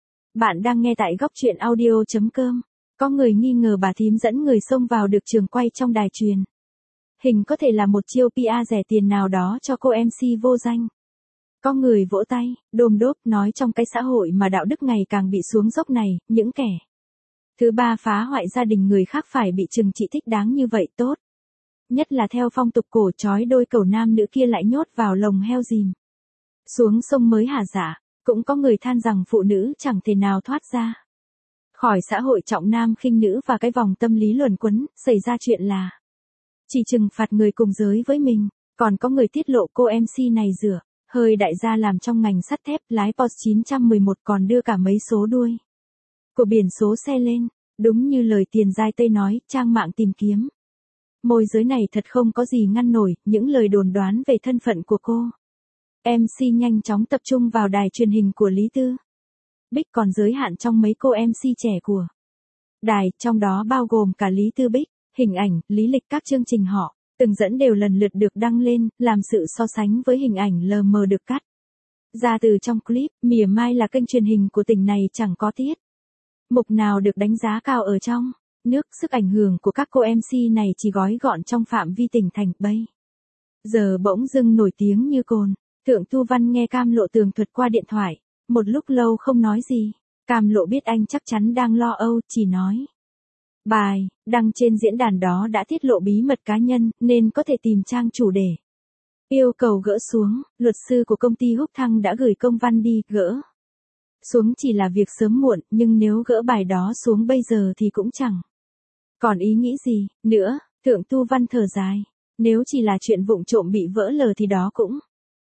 Bạn đang nghe tại góc truyện audio.com, có người nghi ngờ bà thím dẫn người xông vào được trường quay trong đài truyền. Hình có thể là một chiêu pê e rẻ tiền nào đó cho cô em xê vô danh. Có người vỗ tay, đôm đốp nói trong cái xã hội mà đạo đức ngày càng bị xuống dốc này, những kẻ thứ ba phá hoại gia đình người khác phải bị trừng trị thích đáng như vậy tốt. Nhất là theo phong tục cổ trói đôi cẩu nam nữ kia lại nhốt vào lồng heo dìm. Xuống sông mới hả dạ, cũng có người than rằng phụ nữ chẳng thể nào thoát ra khỏi xã hội trọng nam khinh nữ và cái vòng tâm lý luẩn quẩn, xảy ra chuyện là chỉ trừng phạt người cùng giới với mình, còn có người tiết lộ cô em xê này rửa hơi đại gia làm trong ngành sắt thép, lái Porsche chín một một còn đưa cả mấy số đuôi của biển số xe lên, đúng như lời Tiền Giai Tây nói, trang mạng tìm kiếm. Môi giới này thật không có gì ngăn nổi những lời đồn đoán về thân phận của cô em xê nhanh chóng tập trung vào đài truyền hình của Lý Tư Bích, còn giới hạn trong mấy cô em xê trẻ của đài, trong đó bao gồm cả Lý Tư Bích. Hình ảnh, lý lịch các chương trình họ từng dẫn đều lần lượt được đăng lên, làm sự so sánh với hình ảnh lờ mờ được cắt ra từ trong clip. Mỉa mai là kênh truyền hình của tỉnh này chẳng có tiết mục nào được đánh giá cao ở trong nước. Sức ảnh hưởng của các cô em xê này chỉ gói gọn trong phạm vi tỉnh thành bây giờ bỗng dưng nổi tiếng như cồn. Thượng Thu Văn nghe Cam Lộ tường thuật qua điện thoại, một lúc lâu không nói gì. Cam Lộ biết anh chắc chắn đang lo âu, chỉ nói: bài đăng trên diễn đàn đó đã tiết lộ bí mật cá nhân, nên có thể tìm trang chủ để yêu cầu gỡ xuống. Luật sư của công ty Húc Thăng đã gửi công văn đi, gỡ xuống chỉ là việc sớm muộn, nhưng nếu gỡ bài đó xuống bây giờ thì cũng chẳng còn ý nghĩ gì nữa. Thượng Tu Văn thở dài, nếu chỉ là chuyện vụng trộm bị vỡ lờ thì đó cũng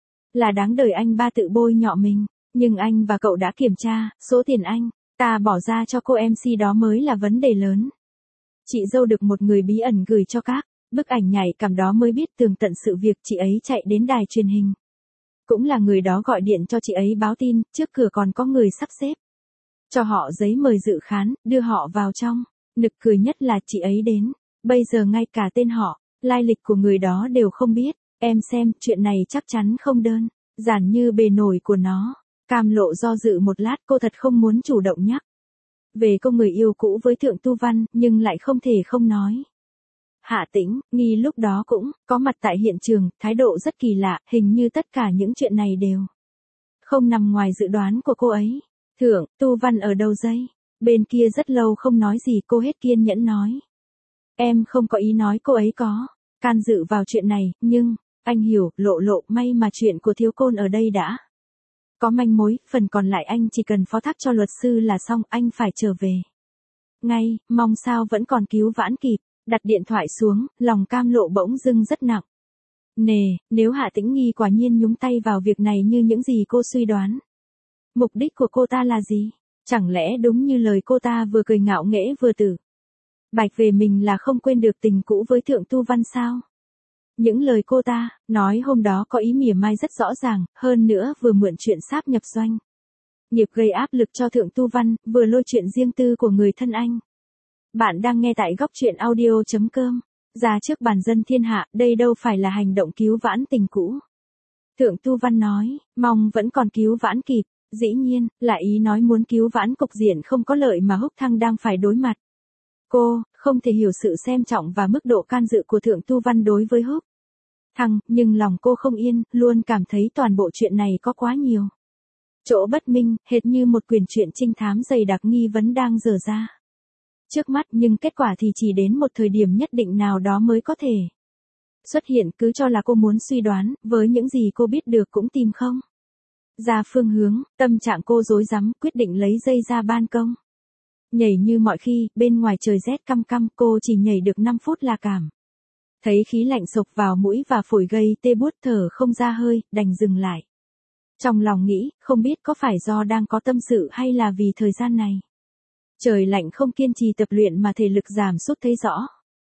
là đáng đời anh ba tự bôi nhọ mình, nhưng anh và cậu đã kiểm tra, số tiền anh ta bỏ ra cho cô em xê đó mới là vấn đề lớn. Chị dâu được một người bí ẩn gửi cho các bức ảnh nhạy cảm đó mới biết tường tận sự việc. Chị ấy chạy đến đài truyền hình, cũng là người đó gọi điện cho chị ấy báo tin, trước cửa còn có người sắp xếp cho họ giấy mời dự khán, đưa họ vào trong. Nực cười nhất là chị ấy đến bây giờ ngay cả tên họ, lai lịch của người đó đều không biết. Em xem, chuyện này chắc chắn không đơn giản như bề nổi của nó. Cam Lộ do dự một lát, cô thật không muốn chủ động nhắc về cô người yêu cũ với Thượng Tu Văn, nhưng lại không thể không nói. Hạ Tĩnh Nghi lúc đó cũng có mặt tại hiện trường, thái độ rất kỳ lạ, hình như tất cả những chuyện này đều không nằm ngoài dự đoán của cô ấy. Thượng Tu Văn ở đầu dây bên kia rất lâu không nói gì, cô hết kiên nhẫn nói: em không có ý nói cô ấy có can dự vào chuyện này, nhưng anh hiểu. Lộ Lộ, may mà chuyện của Thiếu Côn ở đây đã có manh mối, phần còn lại anh chỉ cần phó thác cho luật sư là xong. Anh phải trở về ngay, mong sao vẫn còn cứu vãn kịp. Đặt điện thoại xuống, lòng Cam Lộ bỗng dưng rất nặng nề. Nếu Hạ Tĩnh Nghi quả nhiên nhúng tay vào việc này như những gì cô suy đoán, mục đích của cô ta là gì? Chẳng lẽ đúng như lời cô ta vừa cười ngạo nghễ vừa tử bạch về mình là không quên được tình cũ với Thượng Tu Văn sao? Những lời cô ta nói hôm đó có ý mỉa mai rất rõ ràng, hơn nữa vừa mượn chuyện sáp nhập doanh nghiệp gây áp lực cho Thượng Tu Văn, vừa lôi chuyện riêng tư của người thân anh. Bạn đang nghe tại góc truyện audio.com. Ra trước bàn dân thiên hạ, đây đâu phải là hành động cứu vãn tình cũ. Thượng Tu Văn nói, mong vẫn còn cứu vãn kịp. Dĩ nhiên, là ý nói muốn cứu vãn cục diện không có lợi mà Húc Thăng đang phải đối mặt. Cô không thể hiểu sự xem trọng và mức độ can dự của Thượng Tu Văn đối với Húc Thăng, nhưng lòng cô không yên, luôn cảm thấy toàn bộ chuyện này có quá nhiều chỗ bất minh, hệt như một quyển truyện trinh thám dày đặc nghi vấn đang dở ra trước mắt, nhưng kết quả thì chỉ đến một thời điểm nhất định nào đó mới có thể xuất hiện. Cứ cho là cô muốn suy đoán, với những gì cô biết được cũng tìm không ra phương hướng. Tâm trạng cô rối rắm, quyết định lấy dây ra ban công nhảy như mọi khi. Bên ngoài trời rét căm căm, cô chỉ nhảy được năm phút là cảm thấy khí lạnh sộc vào mũi và phổi gây tê buốt, thở không ra hơi, đành dừng lại. Trong lòng nghĩ, không biết có phải do đang có tâm sự hay là vì thời gian này trời lạnh không kiên trì tập luyện mà thể lực giảm sút thấy rõ.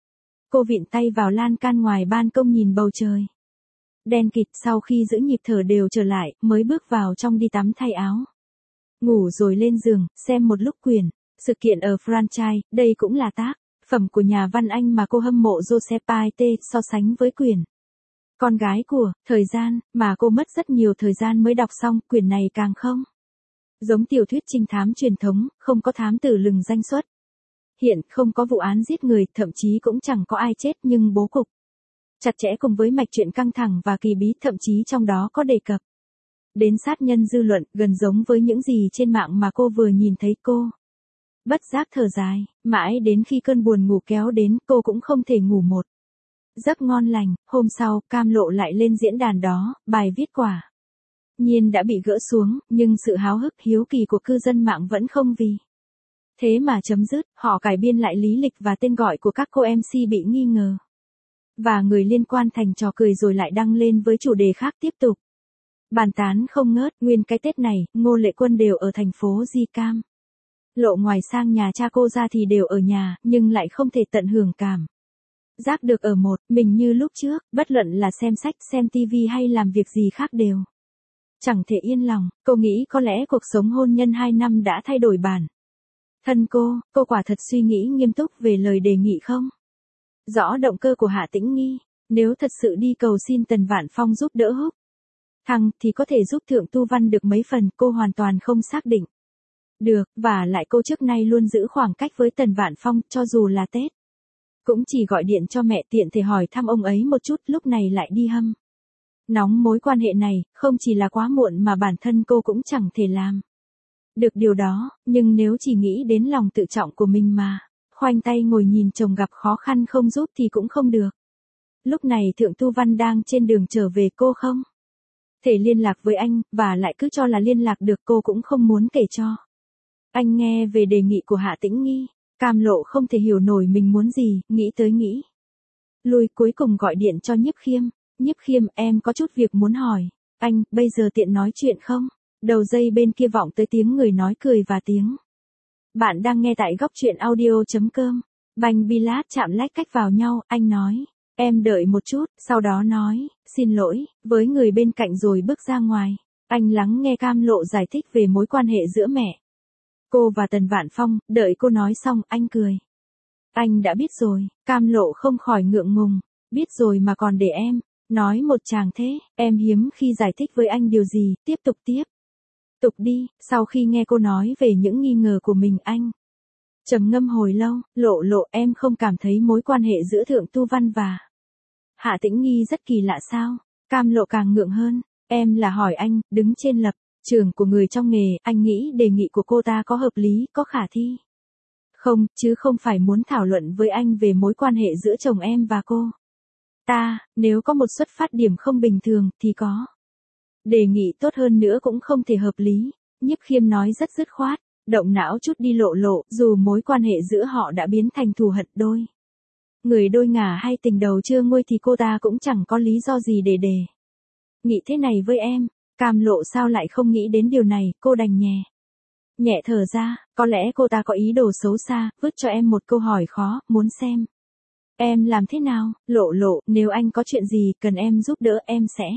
Cô vịn tay vào lan can ngoài ban công nhìn bầu trời đen kịt. Sau khi giữ nhịp thở đều trở lại, mới bước vào trong đi tắm thay áo ngủ rồi lên giường xem một lúc quyển sự kiện ở franchise. Đây cũng là tác Phẩm của nhà văn Anh mà cô hâm mộ Joseph Paete so sánh với quyển Con gái của Thời gian, mà cô mất rất nhiều thời gian mới đọc xong, quyển này càng không. Giống tiểu thuyết trinh thám truyền thống, không có thám tử lừng danh xuất hiện, không có vụ án giết người, thậm chí cũng chẳng có ai chết, nhưng bố cục chặt chẽ cùng với mạch truyện căng thẳng và kỳ bí, thậm chí trong đó có đề cập đến sát nhân dư luận, gần giống với những gì trên mạng mà cô vừa nhìn thấy. Cô bất giác thở dài, mãi đến khi cơn buồn ngủ kéo đến, cô cũng không thể ngủ một giấc ngon lành. Hôm sau, Cam Lộ lại lên diễn đàn đó, bài viết quả nhiên đã bị gỡ xuống, nhưng sự háo hức hiếu kỳ của cư dân mạng vẫn không vì thế mà chấm dứt. Họ cải biên lại lý lịch và tên gọi của các cô em xê bị nghi ngờ và người liên quan thành trò cười, rồi lại đăng lên với chủ đề khác tiếp tục bàn tán không ngớt. Nguyên cái Tết này, Ngô Lệ Quân đều ở thành phố Di Cam Lộ, ngoài sang nhà cha cô ra thì đều ở nhà, nhưng lại không thể tận hưởng cảm giác được ở một mình như lúc trước, bất luận là xem sách, xem tivi hay làm việc gì khác đều chẳng thể yên lòng. Cô nghĩ có lẽ cuộc sống hôn nhân hai năm đã thay đổi bản thân cô. Cô quả thật suy nghĩ nghiêm túc về lời đề nghị không rõ động cơ của Hạ Tĩnh Nghi. Nếu thật sự đi cầu xin Tần Vạn Phong giúp đỡ Húc Thăng thì có thể giúp Thượng Tu Văn được mấy phần, cô hoàn toàn không xác định được, và lại cô trước nay luôn giữ khoảng cách với Tần Vạn Phong, cho dù là Tết cũng chỉ gọi điện cho mẹ tiện thể hỏi thăm ông ấy một chút, lúc này lại đi hâm nóng mối quan hệ này, không chỉ là quá muộn mà bản thân cô cũng chẳng thể làm được điều đó. Nhưng nếu chỉ nghĩ đến lòng tự trọng của mình mà khoanh tay ngồi nhìn chồng gặp khó khăn không giúp thì cũng không được. Lúc này Thượng Tu Văn đang trên đường trở về, cô không thể liên lạc với anh, và lại cứ cho là liên lạc được, cô cũng không muốn kể cho anh nghe về đề nghị của Hạ Tĩnh Nghi. Cam Lộ không thể hiểu nổi mình muốn gì, nghĩ tới nghĩ lui, cuối cùng gọi điện cho Nhiếp Khiêm. Nhiếp Khiêm, em có chút việc muốn hỏi anh, bây giờ tiện nói chuyện không? Đầu dây bên kia vọng tới tiếng người nói cười và tiếng bạn đang nghe tại góc truyện audio.com. Banh bi lát chạm lách cách vào nhau, anh nói, em đợi một chút, sau đó nói, xin lỗi, với người bên cạnh rồi bước ra ngoài. Anh lắng nghe Cam Lộ giải thích về mối quan hệ giữa mẹ cô và Tần Vạn Phong, đợi cô nói xong, anh cười. Anh đã biết rồi. Cam Lộ không khỏi ngượng ngùng, biết rồi mà còn để em nói một chàng thế. Em hiếm khi giải thích với anh điều gì, tiếp tục tiếp tục đi. Sau khi nghe cô nói về những nghi ngờ của mình, anh trầm ngâm hồi lâu. Lộ Lộ, em không cảm thấy mối quan hệ giữa Thượng Tu Văn và Hạ Tĩnh Nghi rất kỳ lạ sao? Cam Lộ càng ngượng hơn. Em là hỏi anh, đứng trên lập trường của người trong nghề, anh nghĩ đề nghị của cô ta có hợp lý, có khả thi không, chứ không phải muốn thảo luận với anh về mối quan hệ giữa chồng em và cô ta. Nếu có một xuất phát điểm không bình thường, thì có đề nghị tốt hơn nữa cũng không thể hợp lý. Nhiếp Khiêm nói rất dứt khoát, động não chút đi Lộ Lộ, dù mối quan hệ giữa họ đã biến thành thù hận đôi người đôi ngả hay tình đầu chưa nguôi thì cô ta cũng chẳng có lý do gì để đề nghị thế này với em. Cam Lộ sao lại không nghĩ đến điều này, cô đành nhẹ nhẹ thở ra. Có lẽ cô ta có ý đồ xấu xa, vứt cho em một câu hỏi khó, muốn xem em làm thế nào. Lộ Lộ, nếu anh có chuyện gì cần em giúp đỡ, em sẽ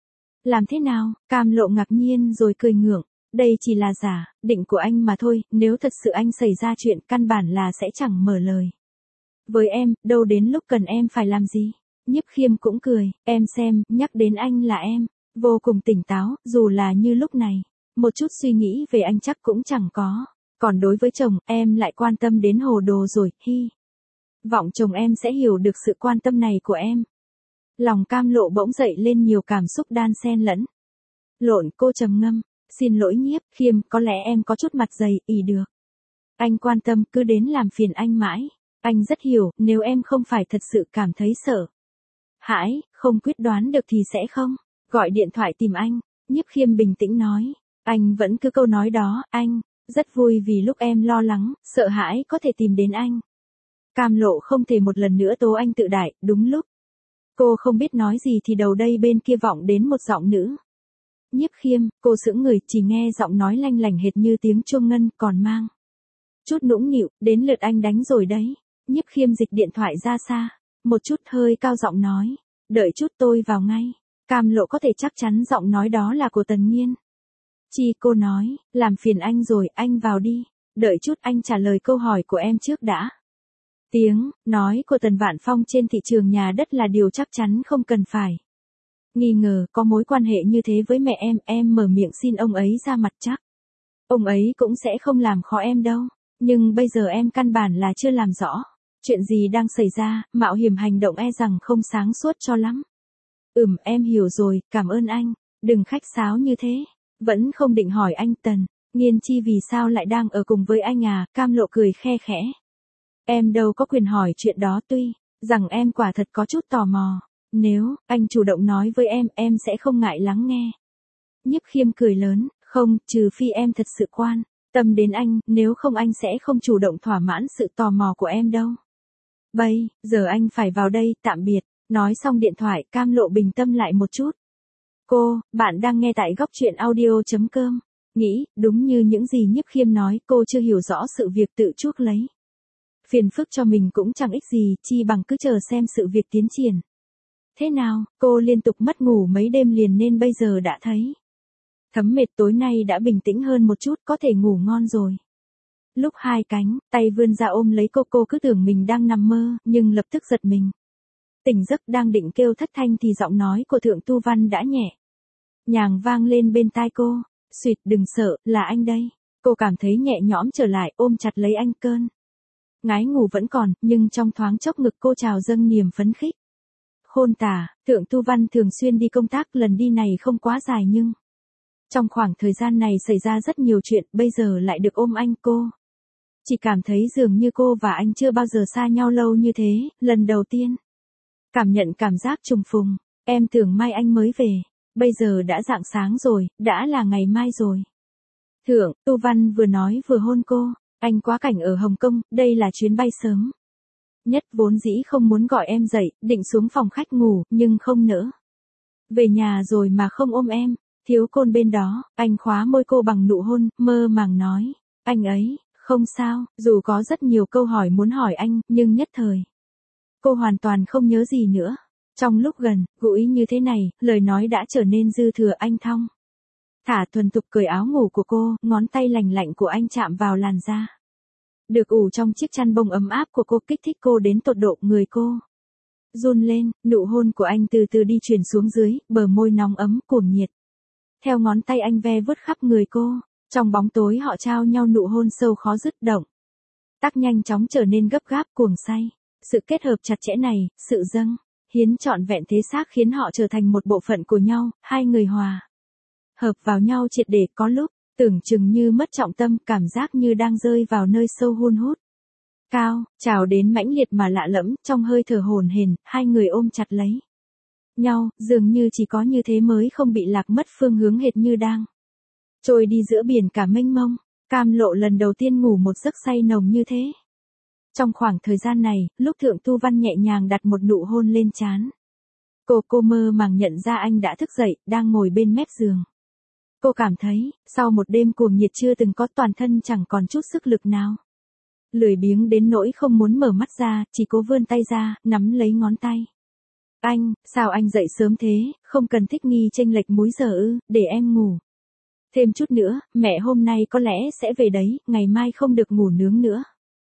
làm thế nào? Cam Lộ ngạc nhiên rồi cười ngượng. Đây chỉ là giả định của anh mà thôi, nếu thật sự anh xảy ra chuyện, căn bản là sẽ chẳng mở lời với em, đâu đến lúc cần em phải làm gì. Nhiếp Khiêm cũng cười, em xem, nhắc đến anh là em vô cùng tỉnh táo, dù là như lúc này, một chút suy nghĩ về anh chắc cũng chẳng có. Còn đối với chồng, em lại quan tâm đến hồ đồ rồi, hy vọng chồng em sẽ hiểu được sự quan tâm này của em. Lòng Cam Lộ bỗng dậy lên nhiều cảm xúc đan xen lẫn lộn. Cô trầm ngâm, xin lỗi Nhiếp Khiêm, có lẽ em có chút mặt dày, ỉ được anh quan tâm, cứ đến làm phiền anh mãi. Anh rất hiểu, nếu em không phải thật sự cảm thấy sợ hãi, không quyết đoán được thì sẽ không gọi điện thoại tìm anh. Nhiếp Khiêm bình tĩnh nói, anh vẫn cứ câu nói đó, anh rất vui vì lúc em lo lắng, sợ hãi có thể tìm đến anh. Cam Lộ không thể một lần nữa tố anh tự đại. Đúng lúc cô không biết nói gì thì đầu đây bên kia vọng đến một giọng nữ. Nhiếp Khiêm, cô sững người, chỉ nghe giọng nói lanh lảnh hệt như tiếng chuông ngân, còn mang chút nũng nịu. Đến lượt anh đánh rồi đấy. Nhiếp Khiêm dịch điện thoại ra xa một chút, hơi cao giọng nói, đợi chút tôi vào ngay. Cam Lộ có thể chắc chắn giọng nói đó là của Tần Nghiên Chi. Cô nói, làm phiền anh rồi, anh vào đi. Đợi chút, anh trả lời câu hỏi của em trước đã. Tiếng nói của Tần Vạn Phong trên thị trường nhà đất là điều chắc chắn không cần phải nghi ngờ, có mối quan hệ như thế với mẹ em, em mở miệng xin ông ấy ra mặt chắc. Ông ấy cũng sẽ không làm khó em đâu, nhưng bây giờ em căn bản là chưa làm rõ. Chuyện gì đang xảy ra, mạo hiểm hành động e rằng không sáng suốt cho lắm. Ừm, em hiểu rồi, cảm ơn anh, đừng khách sáo như thế. Vẫn không định hỏi anh Tần, Nghiên Chi vì sao lại đang ở cùng với anh à, Cam Lộ cười khe khẽ. Em đâu có quyền hỏi chuyện đó, tuy rằng em quả thật có chút tò mò. Nếu anh chủ động nói với em, em sẽ không ngại lắng nghe. Nhiếp Khiêm cười lớn, không, trừ phi em thật sự quan tâm đến anh, nếu không anh sẽ không chủ động thỏa mãn sự tò mò của em đâu. Bây giờ anh phải vào đây, tạm biệt. Nói xong điện thoại, Cam Lộ bình tâm lại một chút. Cô, bạn đang nghe tại góc truyện audio.com. Nghĩ, đúng như những gì Nhiếp Khiêm nói, cô chưa hiểu rõ sự việc tự chuốc lấy phiền phức cho mình cũng chẳng ích gì, chi bằng cứ chờ xem sự việc tiến triển. Thế nào, cô liên tục mất ngủ mấy đêm liền nên bây giờ đã thấy thấm mệt, tối nay đã bình tĩnh hơn một chút, có thể ngủ ngon rồi. Lúc hai cánh tay vươn ra ôm lấy cô, cô cứ tưởng mình đang nằm mơ, nhưng lập tức giật mình. Tỉnh giấc, đang định kêu thất thanh thì giọng nói của Thượng Tu Văn đã nhẹ nhàng vang lên bên tai cô. Xuyệt, đừng sợ, là anh đây. Cô cảm thấy nhẹ nhõm trở lại, ôm chặt lấy anh, cơn ngái ngủ vẫn còn, nhưng trong thoáng chốc ngực cô trào dâng niềm phấn khích. Khôn tả, Thượng Tu Văn thường xuyên đi công tác, lần đi này không quá dài nhưng trong khoảng thời gian này xảy ra rất nhiều chuyện, bây giờ lại được ôm anh, cô chỉ cảm thấy dường như cô và anh chưa bao giờ xa nhau lâu như thế, lần đầu tiên cảm nhận cảm giác trùng phùng. Em tưởng mai anh mới về, bây giờ đã rạng sáng rồi, đã là ngày mai rồi. Thượng Tu Văn vừa nói vừa hôn cô. Anh quá cảnh ở Hồng Kông, đây là chuyến bay sớm nhất, vốn dĩ không muốn gọi em dậy, định xuống phòng khách ngủ, nhưng không nỡ về nhà rồi mà không ôm em. Thiếu Côn bên đó, anh khóa môi cô bằng nụ hôn, mơ màng nói, anh ấy, không sao, dù có rất nhiều câu hỏi muốn hỏi anh, nhưng nhất thời cô hoàn toàn không nhớ gì nữa. Trong lúc gần gũi như thế này, lời nói đã trở nên dư thừa. Anh thong thả thuần thục cởi áo ngủ của cô, ngón tay lành lạnh của anh chạm vào làn da được ủ trong chiếc chăn bông ấm áp của cô, kích thích cô đến tột độ, người cô run lên. Nụ hôn của anh từ từ đi chuyển xuống dưới, bờ môi nóng ấm cuồng nhiệt theo ngón tay anh ve vớt khắp người cô. Trong bóng tối họ trao nhau nụ hôn sâu khó dứt, động tác nhanh chóng trở nên gấp gáp, cuồng say. Sự kết hợp chặt chẽ này, sự dâng hiến trọn vẹn thế xác khiến họ trở thành một bộ phận của nhau, hai người hòa hợp vào nhau triệt để. Có lúc tưởng chừng như mất trọng tâm, cảm giác như đang rơi vào nơi sâu hun hút cao, trào đến mãnh liệt mà lạ lẫm. Trong hơi thở hổn hển, hai người ôm chặt lấy nhau, dường như chỉ có như thế mới không bị lạc mất phương hướng, hệt như đang trôi đi giữa biển cả mênh mông. Cam Lộ lần đầu tiên ngủ một giấc say nồng như thế. Trong khoảng thời gian này, lúc Thượng Tu Văn nhẹ nhàng đặt một nụ hôn lên trán cô, cô mơ màng nhận ra anh đã thức dậy, đang ngồi bên mép giường. Cô cảm thấy, sau một đêm cuồng nhiệt chưa từng có, toàn thân chẳng còn chút sức lực nào. Lười biếng đến nỗi không muốn mở mắt ra, chỉ cố vươn tay ra, nắm lấy ngón tay. Anh, sao anh dậy sớm thế, không cần thích nghi chênh lệch múi giờ ư, để em ngủ thêm chút nữa, mẹ hôm nay có lẽ sẽ về đấy, ngày mai không được ngủ nướng nữa.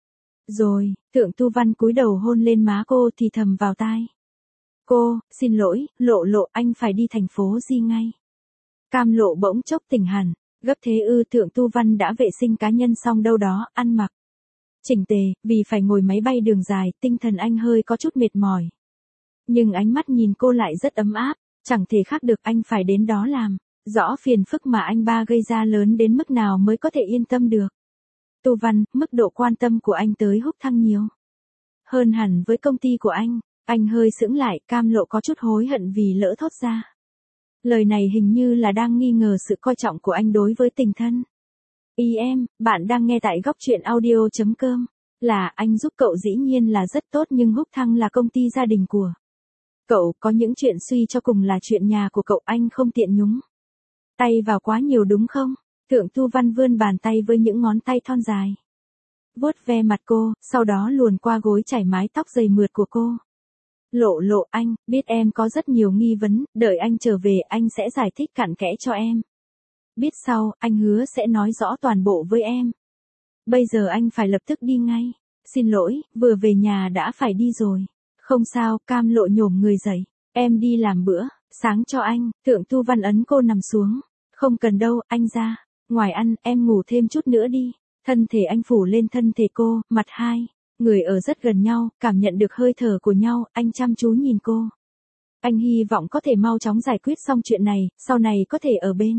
Rồi, Thượng Tu Văn cúi đầu hôn lên má cô, thì thầm vào tai cô, xin lỗi, Lộ Lộ, anh phải đi thành phố Di ngay. Cam Lộ bỗng chốc tỉnh hẳn, gấp thế ư? Thượng Tu Văn đã vệ sinh cá nhân xong đâu đó, ăn mặc chỉnh tề, vì phải ngồi máy bay đường dài, tinh thần anh hơi có chút mệt mỏi. Nhưng ánh mắt nhìn cô lại rất ấm áp, chẳng thể khác được, anh phải đến đó làm rõ phiền phức mà anh ba gây ra lớn đến mức nào mới có thể yên tâm được. Tu Văn, mức độ quan tâm của anh tới Húc Thăng nhiều hơn hẳn với công ty của anh. Anh hơi sững lại, Cam Lộ có chút hối hận vì lỡ thốt ra lời này, hình như là đang nghi ngờ sự coi trọng của anh đối với tình thân. Ý em, bạn đang nghe tại góc truyện audio.com. Là anh giúp cậu dĩ nhiên là rất tốt, nhưng Húc Thăng là công ty gia đình của cậu, có những chuyện suy cho cùng là chuyện nhà của cậu, anh không tiện nhúng tay vào quá nhiều đúng không? Thượng Tu Văn vươn bàn tay với những ngón tay thon dài vuốt ve mặt cô, sau đó luồn qua gối chải mái tóc dày mượt của cô. Lộ Lộ, anh biết em có rất nhiều nghi vấn, đợi anh trở về anh sẽ giải thích cặn kẽ cho em. Biết sau, anh hứa sẽ nói rõ toàn bộ với em. Bây giờ anh phải lập tức đi ngay. Xin lỗi, vừa về nhà đã phải đi rồi. Không sao, Cam Lộ nhổm người dậy. Em đi làm bữa sáng cho anh. Thượng Tu Văn ấn cô nằm xuống. Không cần đâu, anh ra. Ngoài ăn, em ngủ thêm chút nữa đi. Thân thể anh phủ lên thân thể cô, mặt hai người ở rất gần nhau, cảm nhận được hơi thở của nhau, anh chăm chú nhìn cô. Anh hy vọng có thể mau chóng giải quyết xong chuyện này, sau này có thể ở bên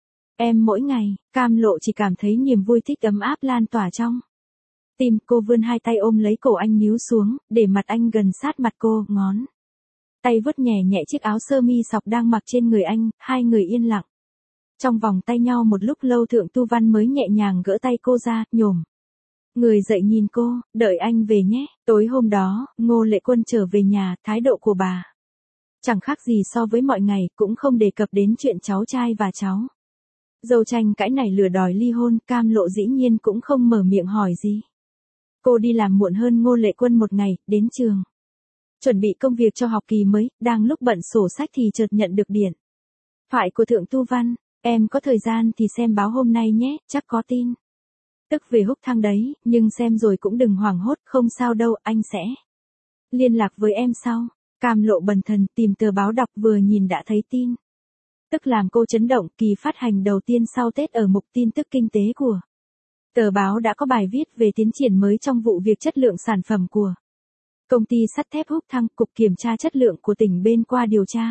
em mỗi ngày. Cam Lộ chỉ cảm thấy niềm vui thích ấm áp lan tỏa trong tim. Cô vươn hai tay ôm lấy cổ anh níu xuống, để mặt anh gần sát mặt cô, ngón tay vuốt nhẹ nhẹ chiếc áo sơ mi sọc đang mặc trên người anh, hai người yên lặng. Trong vòng tay nhau một lúc lâu Thượng Tu Văn mới nhẹ nhàng gỡ tay cô ra, nhổm người dậy nhìn cô, đợi anh về nhé. Tối hôm đó, Ngô Lệ Quân trở về nhà, thái độ của bà chẳng khác gì so với mọi ngày, cũng không đề cập đến chuyện cháu trai và cháu dâu tranh cãi nảy lửa đòi ly hôn. Cam Lộ dĩ nhiên cũng không mở miệng hỏi gì. Cô đi làm muộn hơn Ngô Lệ Quân một ngày, đến trường chuẩn bị công việc cho học kỳ mới, đang lúc bận sổ sách thì chợt nhận được điện thoại của Thượng Tu Văn. Em có thời gian thì xem báo hôm nay nhé, chắc có tin tức về Húc Thăng đấy, nhưng xem rồi cũng đừng hoảng hốt, không sao đâu, anh sẽ liên lạc với em sau. Cam Lộ bần thần tìm tờ báo đọc, vừa nhìn đã thấy tin tức làm cô chấn động. Kỳ phát hành đầu tiên sau Tết ở mục tin tức kinh tế của tờ báo đã có bài viết về tiến triển mới trong vụ việc chất lượng sản phẩm của công ty sắt thép Húc Thăng. Cục Kiểm tra Chất lượng của tỉnh bên qua điều tra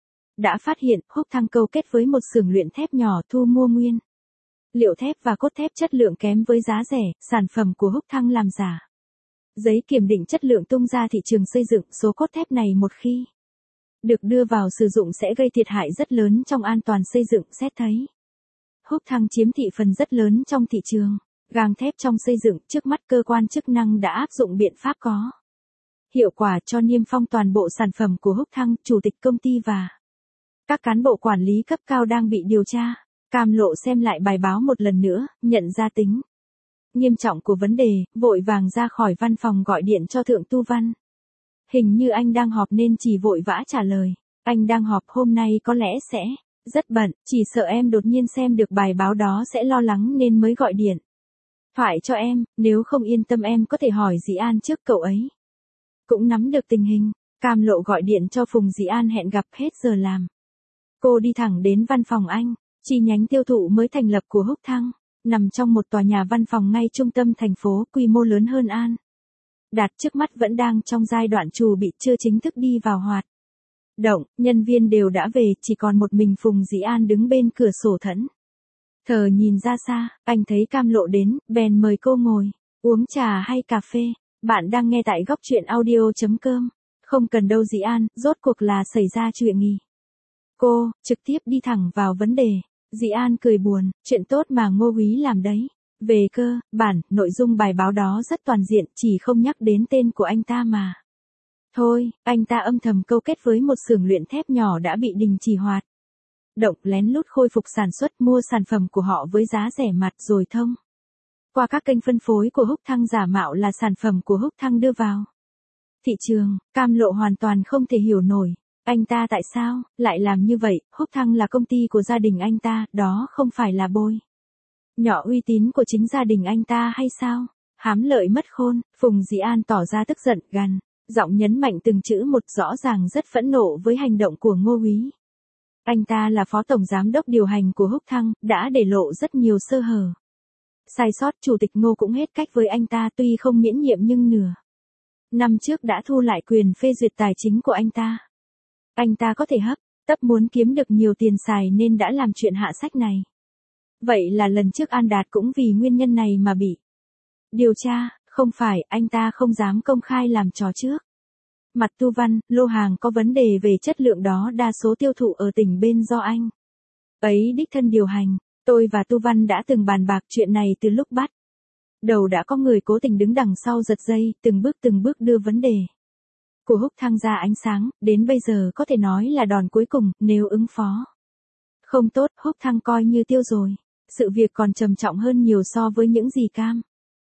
đã phát hiện Húc Thăng câu kết với một xưởng luyện thép nhỏ thu mua nguyên liệu thép và cốt thép chất lượng kém với giá rẻ. Sản phẩm của Húc Thăng làm giả giấy kiểm định chất lượng tung ra thị trường xây dựng. Số cốt thép này một khi được đưa vào sử dụng sẽ gây thiệt hại rất lớn trong an toàn xây dựng. Xét thấy Húc Thăng chiếm thị phần rất lớn trong thị trường gang thép trong xây dựng, trước mắt cơ quan chức năng đã áp dụng biện pháp có hiệu quả cho niêm phong toàn bộ sản phẩm của Húc Thăng. Chủ tịch công ty và các cán bộ quản lý cấp cao đang bị điều tra. Cam Lộ xem lại bài báo một lần nữa, nhận ra tính nghiêm trọng của vấn đề, vội vàng ra khỏi văn phòng gọi điện cho Thượng Tu Văn. Hình như anh đang họp nên chỉ vội vã trả lời. Anh đang họp, hôm nay có lẽ sẽ rất bận, chỉ sợ em đột nhiên xem được bài báo đó sẽ lo lắng nên mới gọi điện thoại cho em. Nếu không yên tâm em có thể hỏi Dĩ An trước, cậu ấy cũng nắm được tình hình. Cam Lộ gọi điện cho Phùng Dĩ An hẹn gặp hết giờ làm. Cô đi thẳng đến văn phòng anh, chi nhánh tiêu thụ mới thành lập của Húc Thăng, nằm trong một tòa nhà văn phòng ngay trung tâm thành phố, quy mô lớn hơn An Đạt, trước mắt vẫn đang trong giai đoạn chuẩn bị, chưa chính thức đi vào hoạt động. Nhân viên đều đã về, chỉ còn một mình Phùng Dĩ An đứng bên cửa sổ thẫn thờ nhìn ra xa. Anh thấy Cam Lộ đến, bèn mời cô ngồi uống trà hay cà phê. Bạn đang nghe tại góc truyện audio chấm com. Không cần đâu Dĩ An, rốt cuộc là xảy ra chuyện gì? Cô trực tiếp đi thẳng vào vấn đề. Dĩ An cười buồn, chuyện tốt mà Ngô Úy làm đấy. Về cơ bản, nội dung bài báo đó rất toàn diện, chỉ không nhắc đến tên của anh ta mà thôi. Anh ta âm thầm câu kết với một xưởng luyện thép nhỏ đã bị đình chỉ hoạt động, lén lút khôi phục sản xuất, mua sản phẩm của họ với giá rẻ mạt rồi thông qua các kênh phân phối của Húc Thăng giả mạo là sản phẩm của Húc Thăng đưa vào thị trường. Cam Lộ hoàn toàn không thể hiểu nổi. Anh ta tại sao lại làm như vậy? Húc Thăng là công ty của gia đình anh ta, đó không phải là bôi nhỏ uy tín của chính gia đình anh ta hay sao? Hám lợi mất khôn. Phùng Dĩ An tỏ ra tức giận, gằn giọng nhấn mạnh từng chữ một, rõ ràng rất phẫn nộ với hành động của Ngô Úy. Anh ta là phó tổng giám đốc điều hành của Húc Thăng, đã để lộ rất nhiều sơ hở, sai sót. Chủ tịch Ngô cũng hết cách với anh ta, tuy không miễn nhiệm nhưng nửa năm trước đã thu lại quyền phê duyệt tài chính của anh ta. Anh ta có thể hấp tấp muốn kiếm được nhiều tiền xài nên đã làm chuyện hạ sách này. Vậy là lần trước An Đạt cũng vì nguyên nhân này mà bị điều tra. Không phải, anh ta không dám công khai làm trò trước mặt Tu Văn, lô hàng có vấn đề về chất lượng đó đa số tiêu thụ ở tỉnh bên do anh ấy đích thân điều hành. Tôi và Tu Văn đã từng bàn bạc chuyện này từ lúc bắt đầu, đã có người cố tình đứng đằng sau giật dây, từng bước từng bước đưa vấn đề của Húc Thăng ra ánh sáng. Đến bây giờ có thể nói là đòn cuối cùng, nếu ứng phó không tốt, Húc Thăng coi như tiêu rồi. Sự việc còn trầm trọng hơn nhiều so với những gì Cam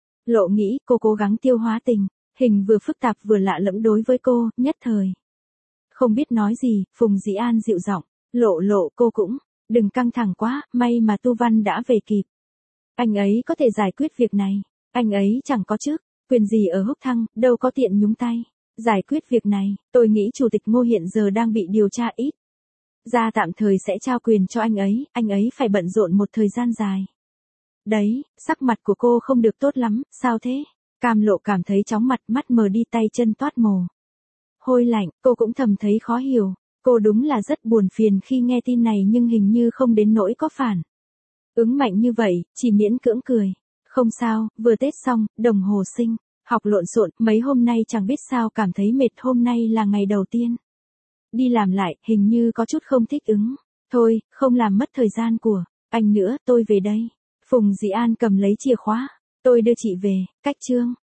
Lộ nghĩ. Cô cố gắng tiêu hóa tình hình vừa phức tạp vừa lạ lẫm đối với cô, nhất thời không biết nói gì. Phùng Dĩ An dịu giọng, Lộ Lộ, cô cũng đừng căng thẳng quá, may mà Tu Văn đã về kịp. Anh ấy có thể giải quyết việc này. Anh ấy chẳng có chức Quyền gì ở Húc Thăng, đâu có tiện nhúng tay. Giải quyết việc này, tôi nghĩ Chủ tịch Ngô hiện giờ đang bị điều tra ít. Ra tạm thời sẽ trao quyền cho anh ấy, anh ấy phải bận rộn một thời gian dài. Đấy, sắc mặt của cô không được tốt lắm, sao thế? Cam Lộ cảm thấy chóng mặt, mắt mờ đi, tay chân toát mồ hôi lạnh, cô cũng thầm thấy khó hiểu. Cô đúng là rất buồn phiền khi nghe tin này nhưng hình như không đến nỗi có phản ứng mạnh như vậy, chỉ miễn cưỡng cười. Không sao, vừa Tết xong, đồng hồ sinh học lộn xộn, mấy hôm nay chẳng biết sao cảm thấy mệt, hôm nay là ngày đầu tiên đi làm lại, hình như có chút không thích ứng. Thôi, không làm mất thời gian của anh nữa, tôi về đây. Phùng Dĩ An cầm lấy chìa khóa. Tôi đưa chị về, cách Trương